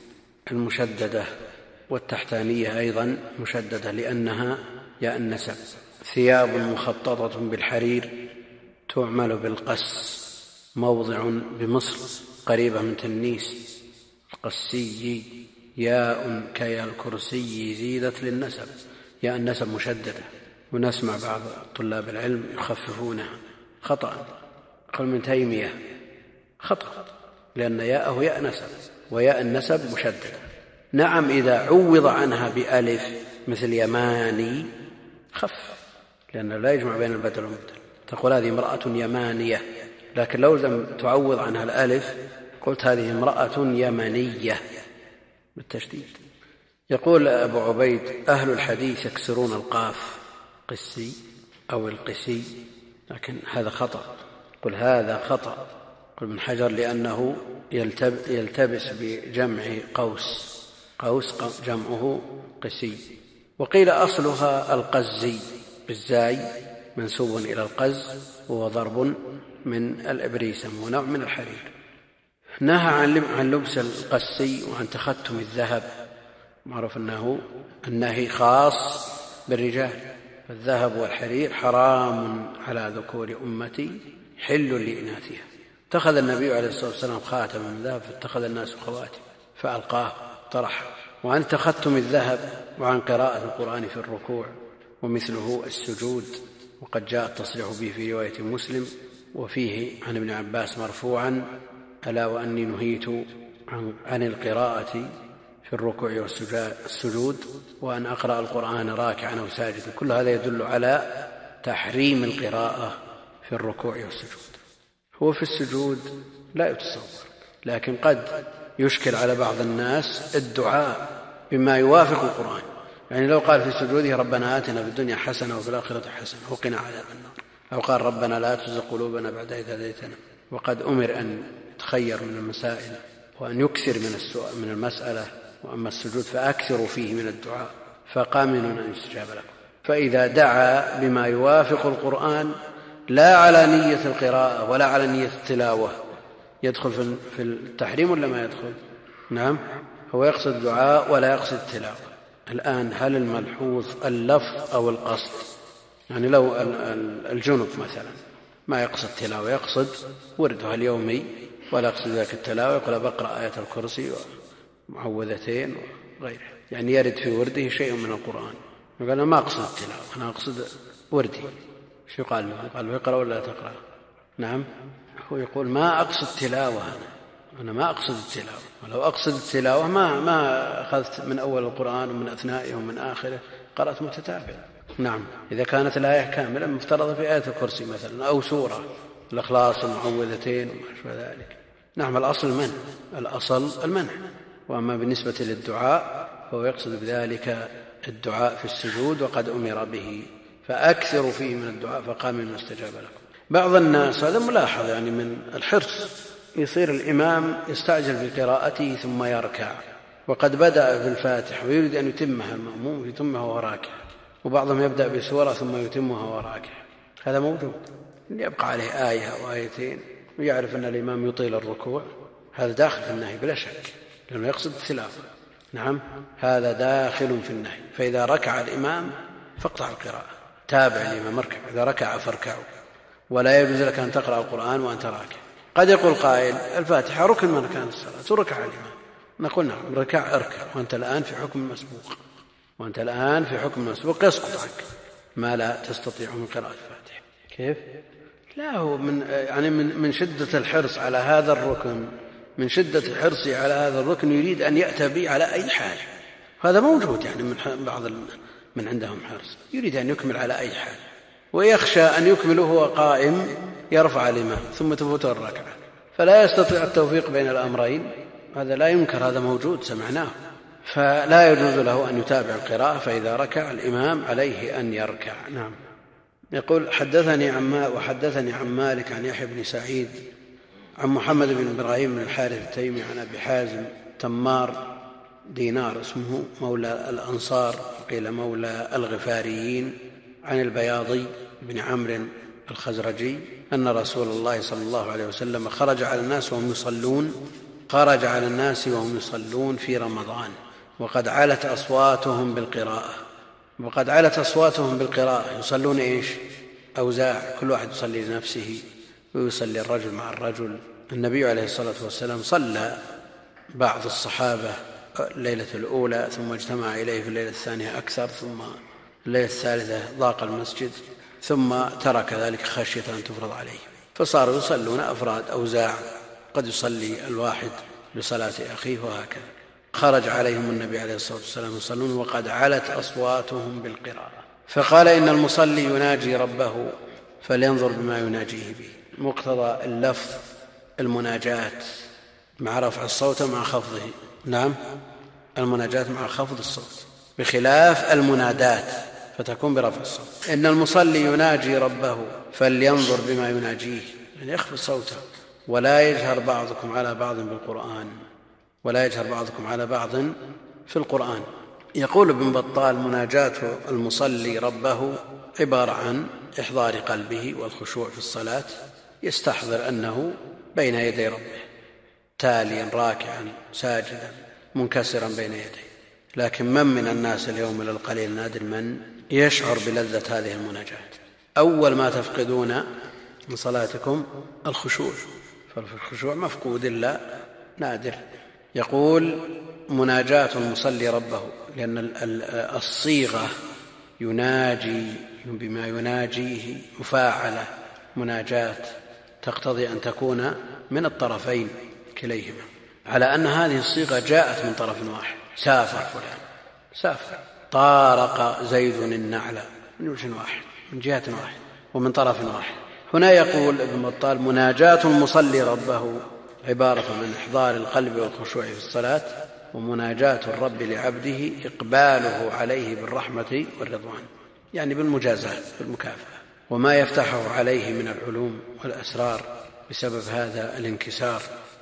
المشددة والتحتانية أيضا مشددة لأنها ياء النسب. ثياب مخططة بالحرير تعمل بالقس، موضع بمصر قريبة من تنيس. القسي ياء كيا الكرسي زيدت للنسب، ياء النسب مشددة. ونسمع بعض طلاب العلم يخففونها خطأ، قال من تيمية خطأ، لأن ياءه ياء نسب وياء النسب مشددة. نعم إذا عوض عنها بألف مثل يماني خف، لأنه لا يجمع بين البدل والمبدل. تقول هذه امرأة يمانية، لكن لو لم تعوض عنها الألف قلت هذه امرأة يمنية بالتشديد. يقول أبو عبيد: أهل الحديث يكسرون القاف قسي أو القسي، لكن هذا خطأ. قل هذا خطأ. قل ابن حجر: لأنه يلتبس بجمع قوس قوس جمعه قسي. وقيل أصلها القزي بالزاي منسوب إلى القز، وهو ضرب من الإبريسم ونوع من الحرير. نهى عن لبس القسي وعن تختم الذهب، معروف أنه النهي خاص بالرجال، فالذهب والحرير حرام على ذكور أمتي حل لإناثها. اتخذ النبي عليه الصلاة والسلام خاتم من ذهب فاتخذ الناس خواتم فألقاه طرح. وعن تختم الذهب وعن قراءة القرآن في الركوع، ومثله السجود، وقد جاء التصريح به في رواية مسلم وفيه عن ابن عباس مرفوعا: ألا وأني نهيت عن القراءة في الركوع والسجود وأن أقرأ القرآن راكعا أو ساجدا. كل هذا يدل على تحريم القراءة في الركوع والسجود. هو في السجود لا يتصور، لكن قد يشكل على بعض الناس الدعاء بما يوافق القرآن، يعني لو قال في سجوده: ربنا آتنا في الدنيا حسنة وفي الآخرة حسنة وقنا عذاب النار، أو قال: ربنا لا تزغ قلوبنا بعد إذ هديتنا. وقد أمر أن يتخير من المسائل وأن يكثر من المسألة، وأما السجود فأكثروا فيه من الدعاء فقامن أن يستجاب لكم. فإذا دعا بما يوافق القرآن لا على نية القراءة ولا على نية التلاوة يدخل في التحريم ولا ما يدخل؟ نعم، هو يقصد الدعاء ولا يقصد التلاوة. الآن هل الملحوظ اللفظ أو القصد؟ يعني لو الجنب مثلا ما يقصد تلاوة، يقصد وردها اليومي ولا يقصد ذلك التلاوة، يقول: بقرأ آية الكرسي ومعوذتين وغيره، يعني يرد في ورده شيء من القرآن. يقول: أنا ما أقصد التلاوة، أنا أقصد وردي. شو يقال له؟ يقال له: اقرأ ولا تقرأ؟ نعم، هو يقول: ما أقصد تلاوة، أنا ما أقصد التلاوة، ولو أقصد التلاوة ما أخذت من أول القرآن ومن أثنائه ومن آخره، قرأت متتابع. نعم، إذا كانت الآية كاملة مفترضة في آية الكرسي مثلا، أو سورة الإخلاص والمعوذتين وما شابه ذلك. نعم، الأصل المنع. وأما بالنسبة للدعاء فهو يقصد بذلك الدعاء في السجود، وقد أمر به فأكثروا فيه من الدعاء فقام من استجاب لكم. بعض الناس، هذا ملاحظ يعني من الحرص، يصير الإمام يستعجل في قراءته ثم يركع، وقد بدأ في الفاتحة ويريد أن يتمها المأموم يتمها وهو راكع، وبعضهم يبدأ بسورة ثم يتمها وهو راكع. هذا موجود، يبقى عليه آية أو آيتين ويعرف أن الإمام يطيل الركوع، هذا داخل في النهي بلا شك، لأنه يقصد التلاوة. نعم، هذا داخل في النهي. فإذا ركع الإمام فاقطع القراءة، تابع الإمام اركع، إذا ركع فاركعوا، ولا يجوز لك أن تقرأ القرآن وأنت راكع. قد يقول قائل: الفاتحة ركن من أركان الصلاة وركع الإمام. نقول: نعم، اركع، وأنت الآن في حكم المسبوق، يسقط عنك ما لا تستطيع من قراءة الفاتحة. كيف؟ لا، هو من شدة الحرص على هذا الركن، من شدة حرصي على هذا الركن يريد أن يأتي به على أي حال. هذا موجود، يعني من بعض من عندهم حرص، يريد أن يكمل على أي حال، ويخشى أن يكمل وهو قائم يرفع الإمام ثم تفوت الركعة، فلا يستطيع التوفيق بين الأمرين. هذا لا ينكر، هذا موجود سمعناه. فلا يجوز له أن يتابع القراءة، فإذا ركع الإمام عليه أن يركع. نعم. يقول: وحدثني عن مالك عن يحيى بن سعيد عن محمد بن إبراهيم بن الحارث التيمي عن أبي حازم تمار دينار اسمه، مولى الأنصار، قيل مولى الغفاريين، عن البياضي بن عمرو الخزرجي أن رسول الله صلى الله عليه وسلم خرج على الناس وهم يصلون في رمضان، وقد علت أصواتهم بالقراءة. يصلون إيش؟ أوزاع، كل واحد يصلي لنفسه ويصلي الرجل مع الرجل. النبي عليه الصلاة والسلام صلى بعض الصحابة الليلة الأولى، ثم اجتمع إليه في الليلة الثانية أكثر، ثم الليلة الثالثة ضاق المسجد، ثم ترك ذلك خشية أن تفرض عليه، فصاروا يصلون أفراد أوزاع، قد يصلي الواحد لصلاة أخيه وهكذا. خرج عليهم النبي عليه الصلاة والسلام يصلون وقد علت أصواتهم بالقراءة، فقال: إن المصلي يناجي ربه فلينظر بما يناجيه به. مقتضى اللفظ المناجاة مع رفع الصوت مع خفضه. نعم، المناجاة مع خفض الصوت، بخلاف المنادات فتكون برفع الصوت. إن المصلي يناجي ربه فلينظر بما يناجيه، يعني يخفض صوته، ولا يجهر بعضكم على بعض بالقرآن، في القرآن. يقول ابن بطال: مناجاة المصلي ربه عبارة عن إحضار قلبه والخشوع في الصلاة، يستحضر أنه بين يدي ربه تاليا راكعا ساجدا منكسرا بين يديه. لكن من الناس اليوم إلى القليل نادر من يشعر بلذة هذه المناجاة. أول ما تفقدون من صلاتكم الخشوع، فالخشوع مفقود إلا نادر. يقول: مناجاة المصلي ربه، لأن الصيغة يناجي بما يناجيه مفاعلة، مناجاة تقتضي أن تكون من الطرفين كليهما، على أن هذه الصيغة جاءت من طرف واحد. سافر فلان، سافر. طارق زيد النعل، من وجه واحد، من جهة واحد ومن طرف واحد. هنا يقول ابن بطال: مناجاة المصلي ربه عبارة من إحضار القلب والخشوع في الصلاة، ومناجاة الرب لعبده إقباله عليه بالرحمة والرضوان، يعني بالمجازات بالمكافأة، وما يفتحه عليه من العلوم والأسرار بسبب هذا الانكسار.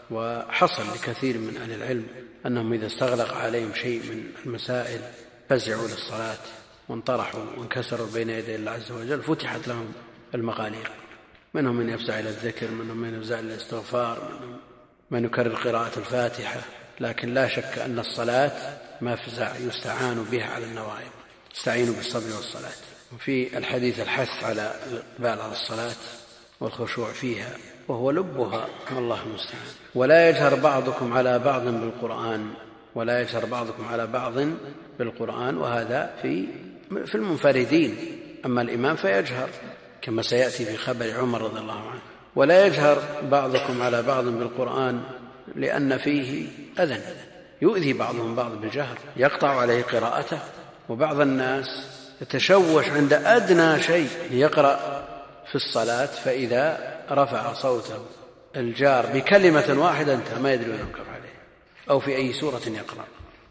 وحصل لكثير من أهل العلم أنهم إذا استغلق عليهم شيء من المسائل فزعوا للصلاة وانطرحوا وانكسروا بين يدي الله عز وجل، فتحت لهم المغاليق. منهم من يفزع إلى الذكر، منهم من يفزع إلى الاستغفار، منهم من يكرر قراءة الفاتحة. لكن لا شك أن الصلاة مفزع يستعان بها على النوائب، استعينوا بالصبر والصلاة. وفي الحديث الحث على الإقبال على الصلاة والخشوع فيها، وهو لبها، والله المستعان. ولا يجهر بعضكم على بعض بالقرآن، ولا يجهر بعضكم على بعض بالقرآن، وهذا في المنفردين. أما الإمام فيجهر كما سيأتي في خبر عمر رضي الله عنه. ولا يجهر بعضكم على بعض بالقرآن لأن فيه أذى، يؤذي بعضهم بعض بالجهر، يقطع عليه قراءته. وبعض الناس يتشوش عند أدنى شيء يقرأ في الصلاة، فإذا رفع صوته الجار بكلمة واحدة انتهى، ما يدري وين يوقف عليه أو في أي سورة يقرأ.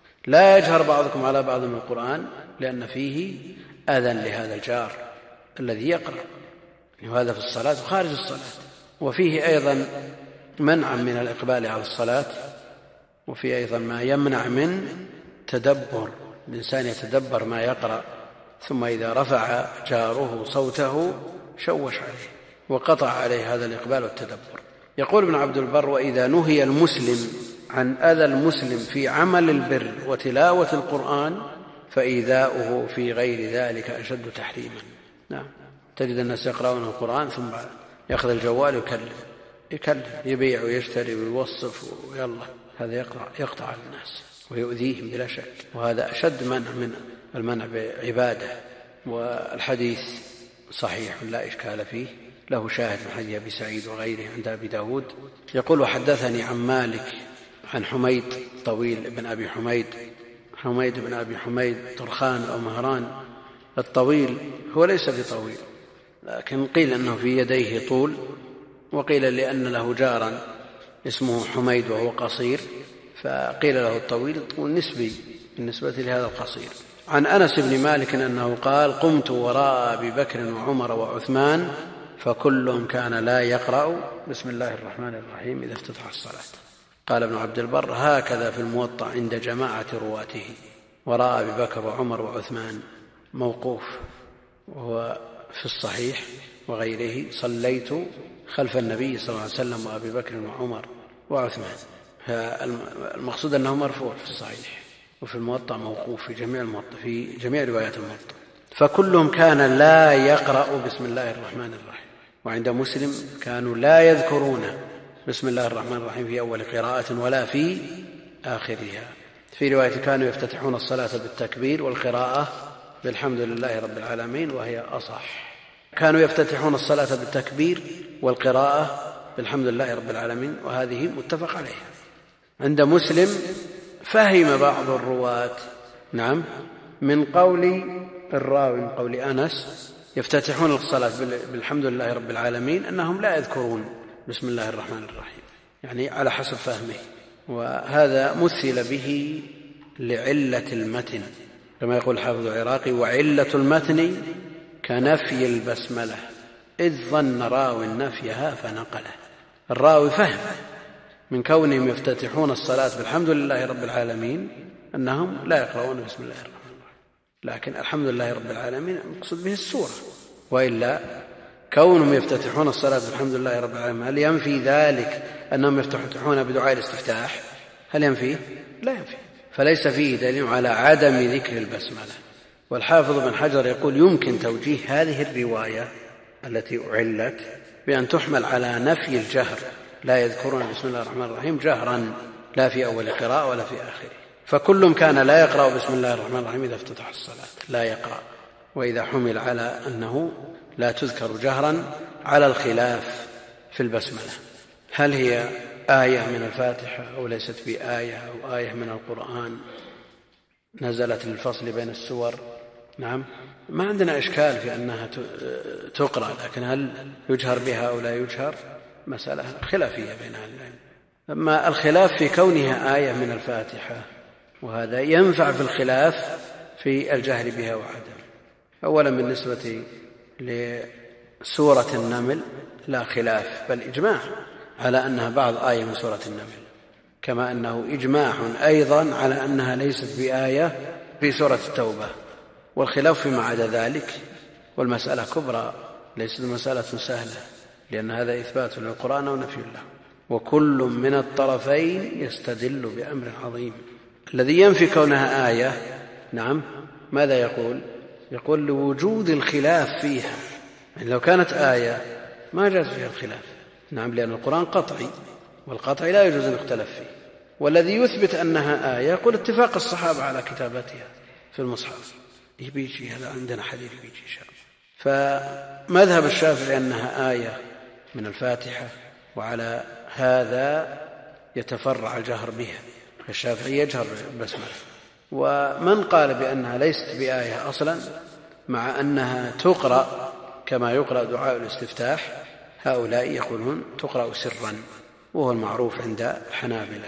لا يجهر بعضكم على بعض من القرآن لأن فيه أذى لهذا الجار الذي يقرأ، وهذا في الصلاة وخارج الصلاة. وفيه أيضا منع من الإقبال على الصلاة، وفيه أيضا ما يمنع من تدبر، الإنسان يتدبر ما يقرأ، ثم إذا رفع جاره صوته شوش عليه وقطع عليه هذا الإقبال والتدبر. يقول ابن عبد البر: وإذا نهي المسلم عن أذى المسلم في عمل البر وتلاوة القرآن فإيذاؤه في غير ذلك أشد تحريما. نعم، تجد الناس يقرأون القرآن ثم يأخذ الجوال يكلم يبيع ويشتري ويوصف ويلا، هذا يقطع على الناس ويؤذيهم بلا شك، وهذا أشد منع من المنع بعبادة. والحديث صحيح لا إشكال فيه، له شاهد من حديث أبي سعيد وغيره عند أبي داود. يقول: وحدثني عن مالك عن حميد طويل ابن أبي حميد بن أبي حميد طرخان أو مهران الطويل، هو ليس بطويل، لكن قيل أنه في يديه طول، وقيل لأن له جارا اسمه حميد وهو قصير، فقيل له الطويل طول نسبي بالنسبة لهذا القصير. عن أنس بن مالك أنه قال: قمت وراء أبي بكر وعمر وعثمان فكلهم كان لا يقرأ بسم الله الرحمن الرحيم إذا افتتح الصلاة. قال ابن عبد البر: هكذا في الموطأ عند جماعة رواته، وراء أبي بكر وعمر وعثمان موقوف، وهو في الصحيح وغيره: صليت خلف النبي صلى الله عليه وسلم وأبي بكر وعمر وعثمان. المقصود أنه مرفوع في الصحيح، وفي الموطأ موقوف في جميع روايات الموطأ. فكلهم كان لا يقرأ بسم الله الرحمن الرحيم. وعند مسلم كانوا لا يذكرون بسم الله الرحمن الرحيم في أول قراءة ولا في آخرها. في رواية كانوا يفتتحون الصلاة بالتكبير والقراءة بالحمد لله رب العالمين، وهي أصح. كانوا يفتتحون الصلاة بالتكبير والقراءة بالحمد لله رب العالمين، وهذه متفق عليها. عند مسلم فهم بعض الرواة نعم من قول الراوي من قول أنس يفتتحون الصلاة بالحمد لله رب العالمين أنهم لا يذكرون بسم الله الرحمن الرحيم، يعني على حسب فهمه. وهذا مثل به لعلة المتن كما يقول الحافظ العراقي: وعلة المتن كنفي البسملة إذ ظن راوي نفيها فنقله. الراوي فهم من كونهم يفتتحون الصلاة بالحمد لله رب العالمين أنهم لا يقرؤون بسم الله الرحمن الرحيم، لكن الحمد لله رب العالمين المقصود به السورة، وإلا كونهم يفتتحون الصلاة بالحمد لله رب العالمين هل ينفي ذلك أنهم يفتتحون بدعاء الاستفتاح؟ هل ينفيه؟ لا ينفي، فليس فيه دليل على عدم ذكر البسملة. والحافظ بن حجر يقول يمكن توجيه هذه الرواية التي أعلت بأن تحمل على نفي الجهر، لا يذكرون بسم الله الرحمن الرحيم جهرا لا في أول قراءة ولا في آخره، فكل كان لا يقرأ بسم الله الرحمن الرحيم إذا افتتح الصلاة، لا يقرأ. وإذا حمل على أنه لا تذكر جهرا على الخلاف في البسملة، هل هي آية من الفاتحة أو ليست بآية أو آية من القرآن نزلت للفصل بين السور؟ نعم، ما عندنا إشكال في أنها تقرأ، لكن هل يجهر بها أو لا يجهر مسألة خلافية بين أهل العلم. أما الخلاف في كونها آية من الفاتحة، وهذا ينفع في الخلاف في الجهر بها وعدم. أولا بالنسبة لسورة النمل لا خلاف، بل إجماع على أنها بعض آية من سورة النمل، كما أنه إجماع أيضا على أنها ليست بآية في سورة التوبة. والخلاف فيما عدا ذلك، والمسألة كبرى ليست مسألة سهلة، لأن هذا إثبات للقرآن ونفي له، وكل من الطرفين يستدل بأمر عظيم. الذي ينفي كونها آية نعم ماذا يقول؟ يقول لوجود الخلاف فيها، يعني لو كانت آية ما جاز فيها الخلاف، نعم، لأن القرآن قطعي، والقطعي لا يجوز أن يختلف فيه. والذي يثبت أنها آية يقول اتفاق الصحابة على كتابتها في المصحف، يبيجي هذا عندنا حديث يبيجي شر. فمذهب الشافعي أنها آية من الفاتحة، وعلى هذا يتفرع الجهر بها، الشافعي يجهر بالبسملة. ومن قال بأنها ليست بآية أصلا مع أنها تقرأ كما يقرأ دعاء الاستفتاح، هؤلاء يقولون تقرأ سرا، وهو المعروف عند الحنابلة.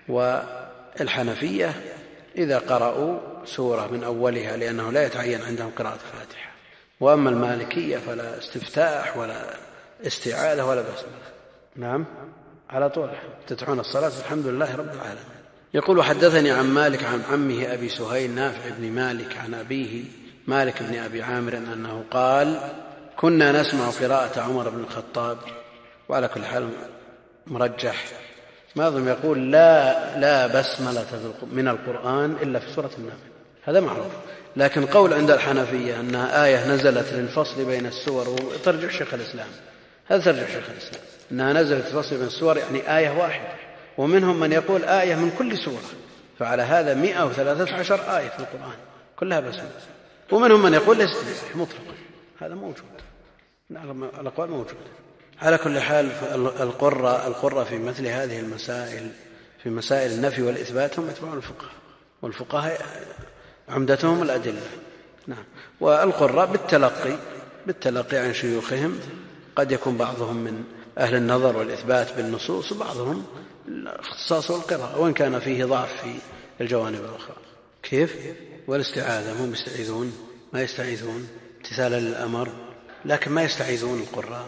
والحنفية إذا قرأوا سورة من أولها، لأنه لا يتعين عندهم قراءة الفاتحة. وأما المالكية فلا استفتاح ولا استعاذة ولا بسملة، نعم، على طول تفتحون الصلاة الحمد لله رب العالمين. يقول حدثني عن مالك عن عمه أبي سهيل نافع بن مالك عن أبيه مالك بن أبي عامر أنه قال كنا نسمع قراءة عمر بن الخطاب. وعلى كل حال مرجح معظم يقول لا بسملة من القرآن إلا في سورة النمل، هذا معروف. لكن قول عند الحنفية أنها آية نزلت للفصل بين السور، وترجع شيخ الإسلام، هذا ترجع شيخ الإسلام أنها نزلت للفصل بين السور يعني آية واحدة، ومنهم من يقول آية من كل سورة، فعلى هذا 113 آية في القرآن كلها بسملة. ومنهم من يقول ليست بآية مطلقا، هذا موجود، الأقوال موجود. على كل حال القرة في مثل هذه المسائل، في مسائل النفي والإثبات، هم يتبعون الفقهاء، والفقهاء عمدتهم الأدلة، نعم. والقرة بالتلقي عن شيوخهم، قد يكون بعضهم من أهل النظر والإثبات بالنصوص، وبعضهم الاختصاص والقراءة، وإن كان فيه ضعف في الجوانب الأخرى. كيف؟ والاستعاذة هم يستعيذون، ما يستعيذون امتثالا للأمر، لكن ما يستعيذون القراء.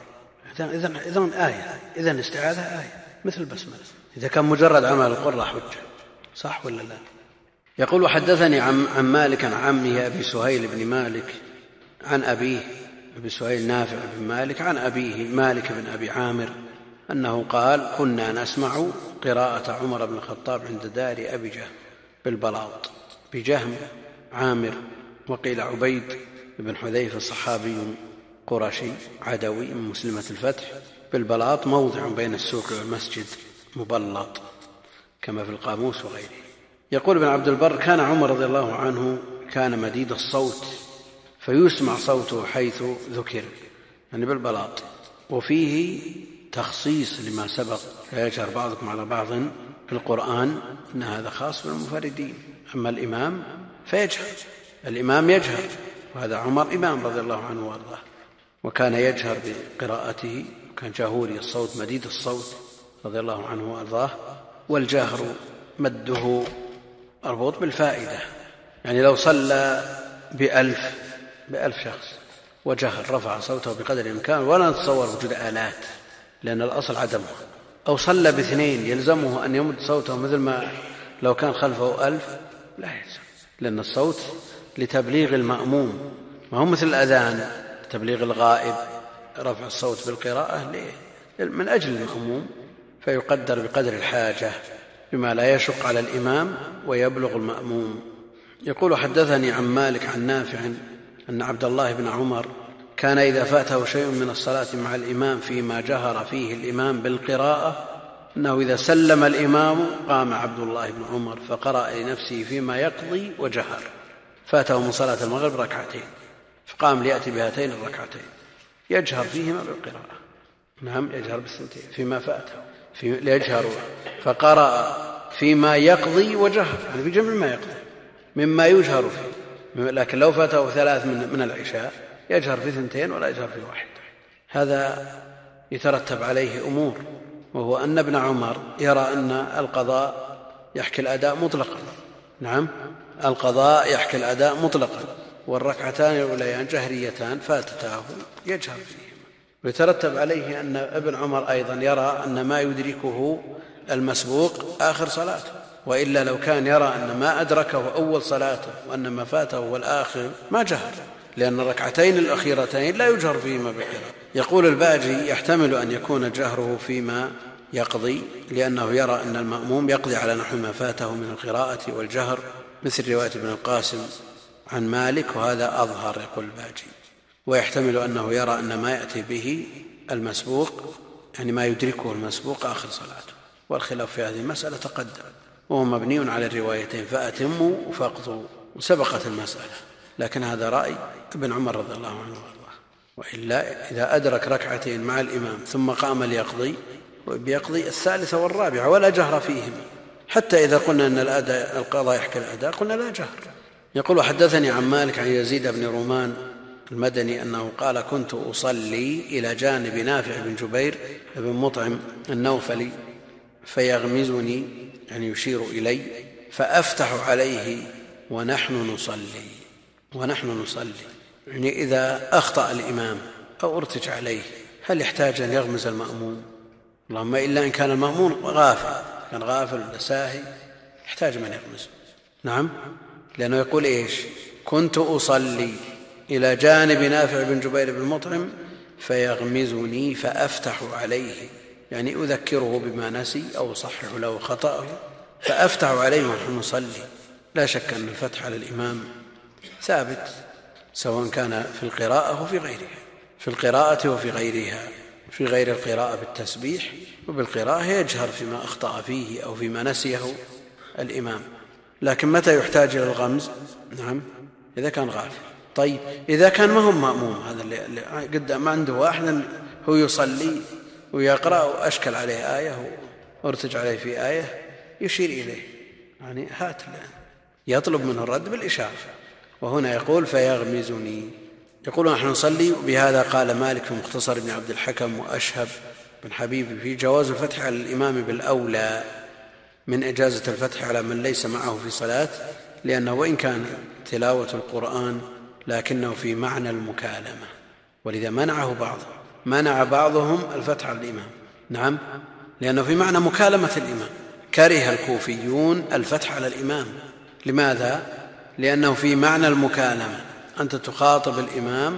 إذن آية، إذن استعاذة آية مثل البسملة، إذا كان مجرد عمل القراء حجة، صح ولا لا؟ يقول وحدثني عن مالك عن عمه أبي سهيل بن مالك عن أبيه أبي سهيل نافع بن مالك عن أبيه مالك بن أبي عامر أنه قال كنا نسمع قراءة عمر بن الخطاب عند دار أبي جهم بالبلاط، بجهم عامر، وقيل عبيد بن حذيفة صحابي قرشي عدوي من مسلمة الفتح، بالبلاط موضع بين السوق والمسجد مبلط كما في القاموس وغيره. يقول ابن عبد البر كان عمر رضي الله عنه كان مديد الصوت، فيسمع صوته حيث ذكر، يعني بالبلاط. وفيه تخصيص لما سبق، لا يجهر بعضكم على بعض في القرآن، إن هذا خاص بالمفردين. أما الإمام فيجهر، الإمام يجهر، وهذا عمر إمام رضي الله عنه وارضاه، وكان يجهر بقراءته، كان جهوري الصوت مديد الصوت رضي الله عنه وارضاه. والجهر مده مربوط بالفائدة، يعني لو صلى بألف شخص وجهر رفع صوته بقدر الإمكان، ولا نتصور وجود آلات، لأن الأصل عدمها، أو صلى باثنين يلزمه أن يمد صوته مثل ما لو كان خلفه 1000؟ لا يلزم، لأن الصوت لتبليغ المأموم، ما هو مثل الأذان تبليغ الغائب، رفع الصوت بالقراءة من أجل المأموم، فيقدر بقدر الحاجة بما لا يشق على الإمام ويبلغ المأموم. يقول حدثني عن مالك عن نافع أن عبد الله بن عمر كان إذا فاته شيء من الصلاة مع الإمام فيما جهر فيه الإمام بالقراءة أنه إذا سلم الإمام قام عبد الله بن عمر فقرأ لنفسه فيما يقضي وجهر. فاته من صلاة المغرب ركعتين فقام ليأتي بهاتين الركعتين يجهر فيهما بالقراءة. نعم، يجهر بالثنتين فيما فاته ليجهر، فقرأ فيما يقضي وجهر، يعني في جمع ما يقضي مما يجهر فيه. لكن لو فاته 3 من العشاء يجهر في 2 ولا يجهر في 1. هذا يترتب عليه أمور، وهو أن ابن عمر يرى أن القضاء يحكي الأداء مطلقا. نعم، القضاء يحكي الأداء مطلقا، والركعتان الأوليان جهريتان فاتتاه يجهر فيهما. ويترتب عليه أن ابن عمر أيضا يرى أن ما يدركه المسبوق آخر صلاته، وإلا لو كان يرى أن ما أدركه أول صلاته وأن ما فاته والآخر ما جهر، لأن الركعتين الأخيرتين لا يجهر فيهما بالقراءة. يقول الباجي يحتمل أن يكون جهره فيما يقضي لأنه يرى أن المأموم يقضي على نحو ما فاته من القراءة والجهر، مثل رواية ابن القاسم عن مالك، وهذا أظهر. يقول الباجي ويحتمل أنه يرى أن ما يأتي به المسبوق يعني ما يدركه المسبوق آخر صلاته، والخلاف في هذه المسألة تقدم، وهو مبني على الروايتين فأتموا فاقضوا، وسبقت المسألة. لكن هذا رأي ابن عمر رضي الله عنه وارضاه. وإلا إذا أدرك ركعتين مع الإمام ثم قام ليقضي بيقضي 3 والرابعة ولا جهر فيهما، حتى إذا قلنا أن القضاء يحكي الأداء قلنا لا جهر. يقول حدثني عن مالك عن يزيد بن رومان المدني أنه قال كنت أصلي إلى جانب نافع بن جبير بن مطعم النوفلي فيغمزني، يعني يشير إلي، فأفتح عليه ونحن نصلي، يعني إذا أخطأ الإمام أو ارتج عليه هل يحتاج أن يغمز المأموم؟ اللهم إلا إن كان المأموم كان غافل ولا ساهي يحتاج من يغمز. نعم، لأنه يقول إيش؟ كنت أصلي إلى جانب نافع بن جبير بن مطعم فيغمزني فأفتح عليه، يعني أذكره بما نسي أو أصحح له خطأه فأفتح عليه ونحن نصلي. لا شك أن الفتح على الإمام ثابت سواء كان في القراءة وفي غيرها، في القراءة وفي غيرها، في غير القراءة بالتسبيح، وبالقراءة يجهر فيما أخطأ فيه أو فيما نسيه الإمام. لكن متى يحتاج إلى الغمز؟ نعم، إذا كان غافل. طيب إذا كان ما هو مأموم، هذا اللي قدام ما عنده واحد هو يصلي ويقرأ وأشكل عليه آية وارتج عليه في آية يشير إليه، يعني هات الآن يطلب منه الرد بالإشارة. وهنا يقول فيغمزني. يقول نحن نصلي. بهذا قال مالك في مختصر بن عبد الحكم وأشهب بن حبيب في جواز الفتح على الإمام بالأولى من إجازة الفتح على من ليس معه في صلاة، لأنه وإن كان تلاوة القرآن لكنه في معنى المكالمة، ولذا منع بعضهم الفتح على الإمام. نعم، لأنه في معنى مكالمة الإمام. كره الكوفيون الفتح على الإمام. لماذا؟ لأنه في معنى المكالمة، أنت تخاطب الإمام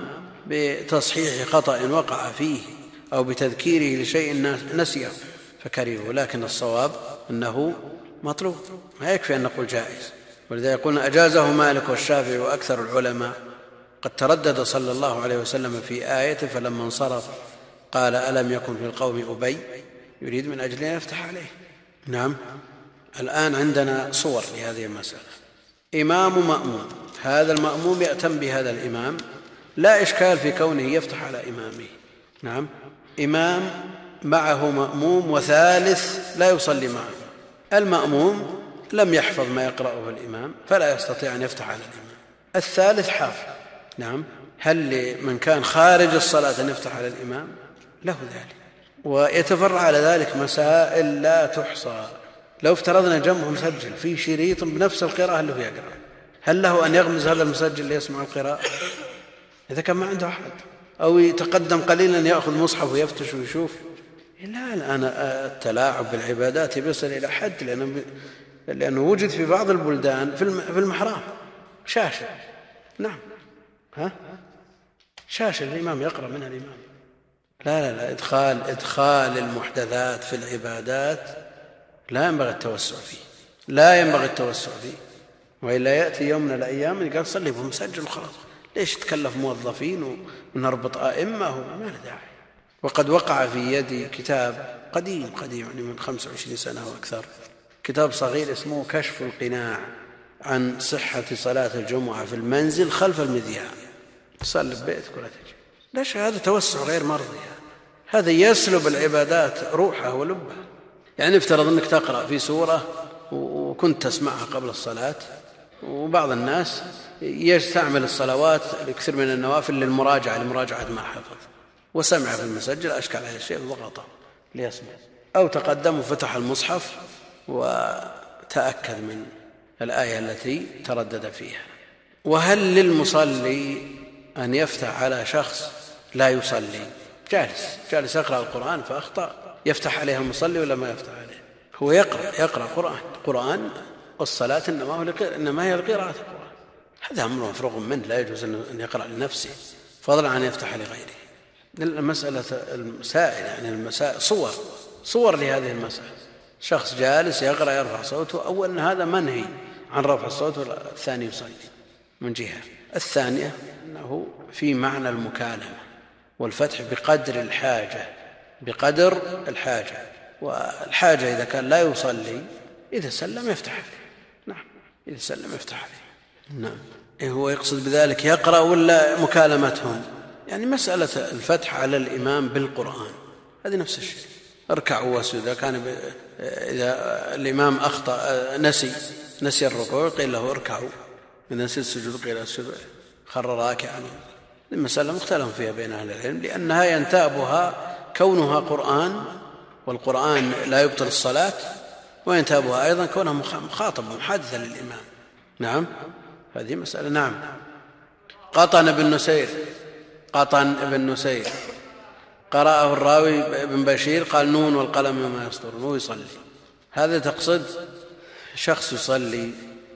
بتصحيح خطأ وقع فيه أو بتذكيره لشيء نسيه فكرهه. لكن الصواب أنه مطلوب، ما يكفي أن نقول جائز. ولذا يقولون أجازه مالك والشافعي وأكثر العلماء. قد تردد صلى الله عليه وسلم في آية فلما انصرف قال ألم يكن في القوم أبي يريد من أجل أن يفتح عليه. نعم، الآن عندنا صور لهذه المسألة. إمام مأموم، هذا المأموم يأتم بهذا الإمام، لا إشكال في كونه يفتح على إمامه. نعم، إمام معه مأموم وثالث لا يصلي معه، المأموم لم يحفظ ما يقرأه الإمام فلا يستطيع أن يفتح على الإمام، الثالث حافظ. نعم، هل لمن كان خارج الصلاة أن يفتح على الإمام؟ له ذلك. ويتفرع على ذلك مسائل لا تحصى. لو افترضنا جمع مسجل في شريط بنفس القراءة اللي هو يقرأ، هل له أن يغمز هذا المسجل ليسمع القراءة إذا كان ما عنده أحد، أو يتقدم قليلا يأخذ مصحف ويفتش ويشوف؟ لا الآن التلاعب بالعبادات بيصل إلى حد، لأنه وجد في بعض البلدان في المحراب شاشة. نعم، شاشة الإمام يقرأ منها الإمام. لا إدخال المحدثات في العبادات لا ينبغي التوسع فيه، لا ينبغي التوسع فيه، وإلا يأتي يوم من الأيام قال صلي في مسجل وخلاص. ليش تكلف موظفين ونربط أئمة؟ ما له داعي. وقد وقع في يدي كتاب قديم يعني من 25 سنة وأكثر، كتاب صغير اسمه كشف القناع عن صحة صلاة الجمعة في المنزل خلف المذياع. تصلي في بيتك ولا تجي. ليش؟ هذا توسع غير مرضي، هذا يسلب العبادات روحها ولبها. يعني افترض أنك تقرأ في سورة وكنت تسمعها قبل الصلاة، وبعض الناس يستعمل الصلوات لكثير من النوافل لمراجعة ما حفظ، وسمع في المسجل أشكل عليه الشيء وضغطه ليسمع، أو تقدم وفتح المصحف وتأكد من الآية التي تردد فيها. وهل للمصلي أن يفتح على شخص لا يصلي؟ جالس يقرأ القرآن فأخطأ، يفتح عليه المصلي ولا ما يفتح عليه؟ هو يقرأ قرآن والصلاة إنما هي القراءة القرآن، هذا أمر مفروغ منه، لا يجوز أن يقرأ لنفسه فضلا عن يفتح لغيره. المسألة المسائل يعني المسائل صور لهذه المسألة. شخص جالس يقرأ يرفع صوته، أولا هذا منهي عن رفع الصوت، والثاني يصلي من جهة. الثانية أنه في معنى المكالمة والفتح بقدر الحاجة، والحاجة إذا كان لا يصلي إذا سلم يفتح عليه. نعم، إذا سلم يفتح عليه. نعم، هو يقصد بذلك يقرأ ولا مكالمتهم؟ يعني مسألة الفتح على الإمام بالقرآن هذه نفس الشيء. اركعوا واسجدوا، إذا الإمام أخطأ نسي الركوع قيل له اركعوا، إذا نسي السجود قيل اسجدوا، خر راكعا. المسألة مختلف فيها بين أهل العلم، لأنها ينتابها كونها قرآن، والقرآن لا يبطل الصلاة، وينتابها أيضا كونها مخاطبة محادثة للإمام. نعم، هذه مسألة. نعم، قطن ابن نسير قرأه الراوي ابن بشير قال نون والقلم وما يسطرون، وهو يصلي. هذا تقصد شخص يصلي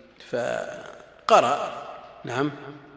فقرأ. نعم،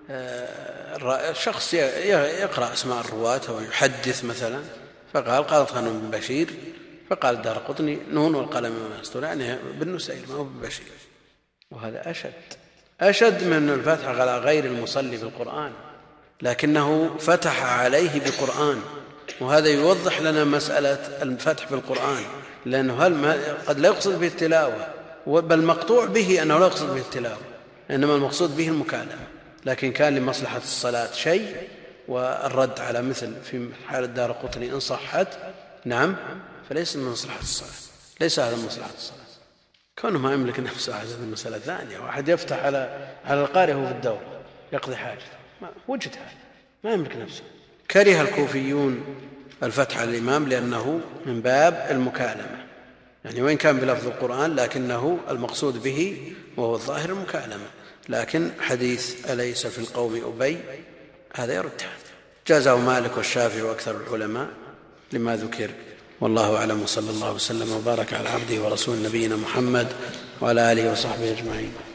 شخص يقرأ اسماء الرواة ويحدث مثلا، فقال قالت ابن بشير، فقال الدارقطني نون والقلم وما يسطرون، يعني ابن نسير ما هو ابن بشير. وهذا أشد من الفتح على غير المصلي بالقرآن، لكنه فتح عليه بقرآن، وهذا يوضح لنا مسألة الفتح بالقرآن، لأنه قد لا يقصد به التلاوة، بل مقطوع به أنه لا يقصد به التلاوة، إنما المقصود به المكالمة، لكن كان لمصلحة الصلاة شيء، والرد على مثل في حال الدارقطني إن صحت نعم فليس من مصلحة الصلاة، ليس هذا من مصلحة الصلاة. كونه ما يملك نفسه هذه المسألة ثانية. واحد يفتح على القارئ وهو في الدور يقضي حاجة، وجد هذا ما يملك نفسه. كره الكوفيون الفتح على الإمام لأنه من باب المكالمة، يعني وإن كان بلفظ القرآن لكنه المقصود به وهو الظاهر المكالمة. لكن حديث أليس في القوم أبي هذا يرد، جازه مالك والشافعي وأكثر العلماء لما ذكر. والله أعلم، وصلى الله وسلم وبارك على عبده ورسول نبينا محمد وعلى آله وصحبه أجمعين.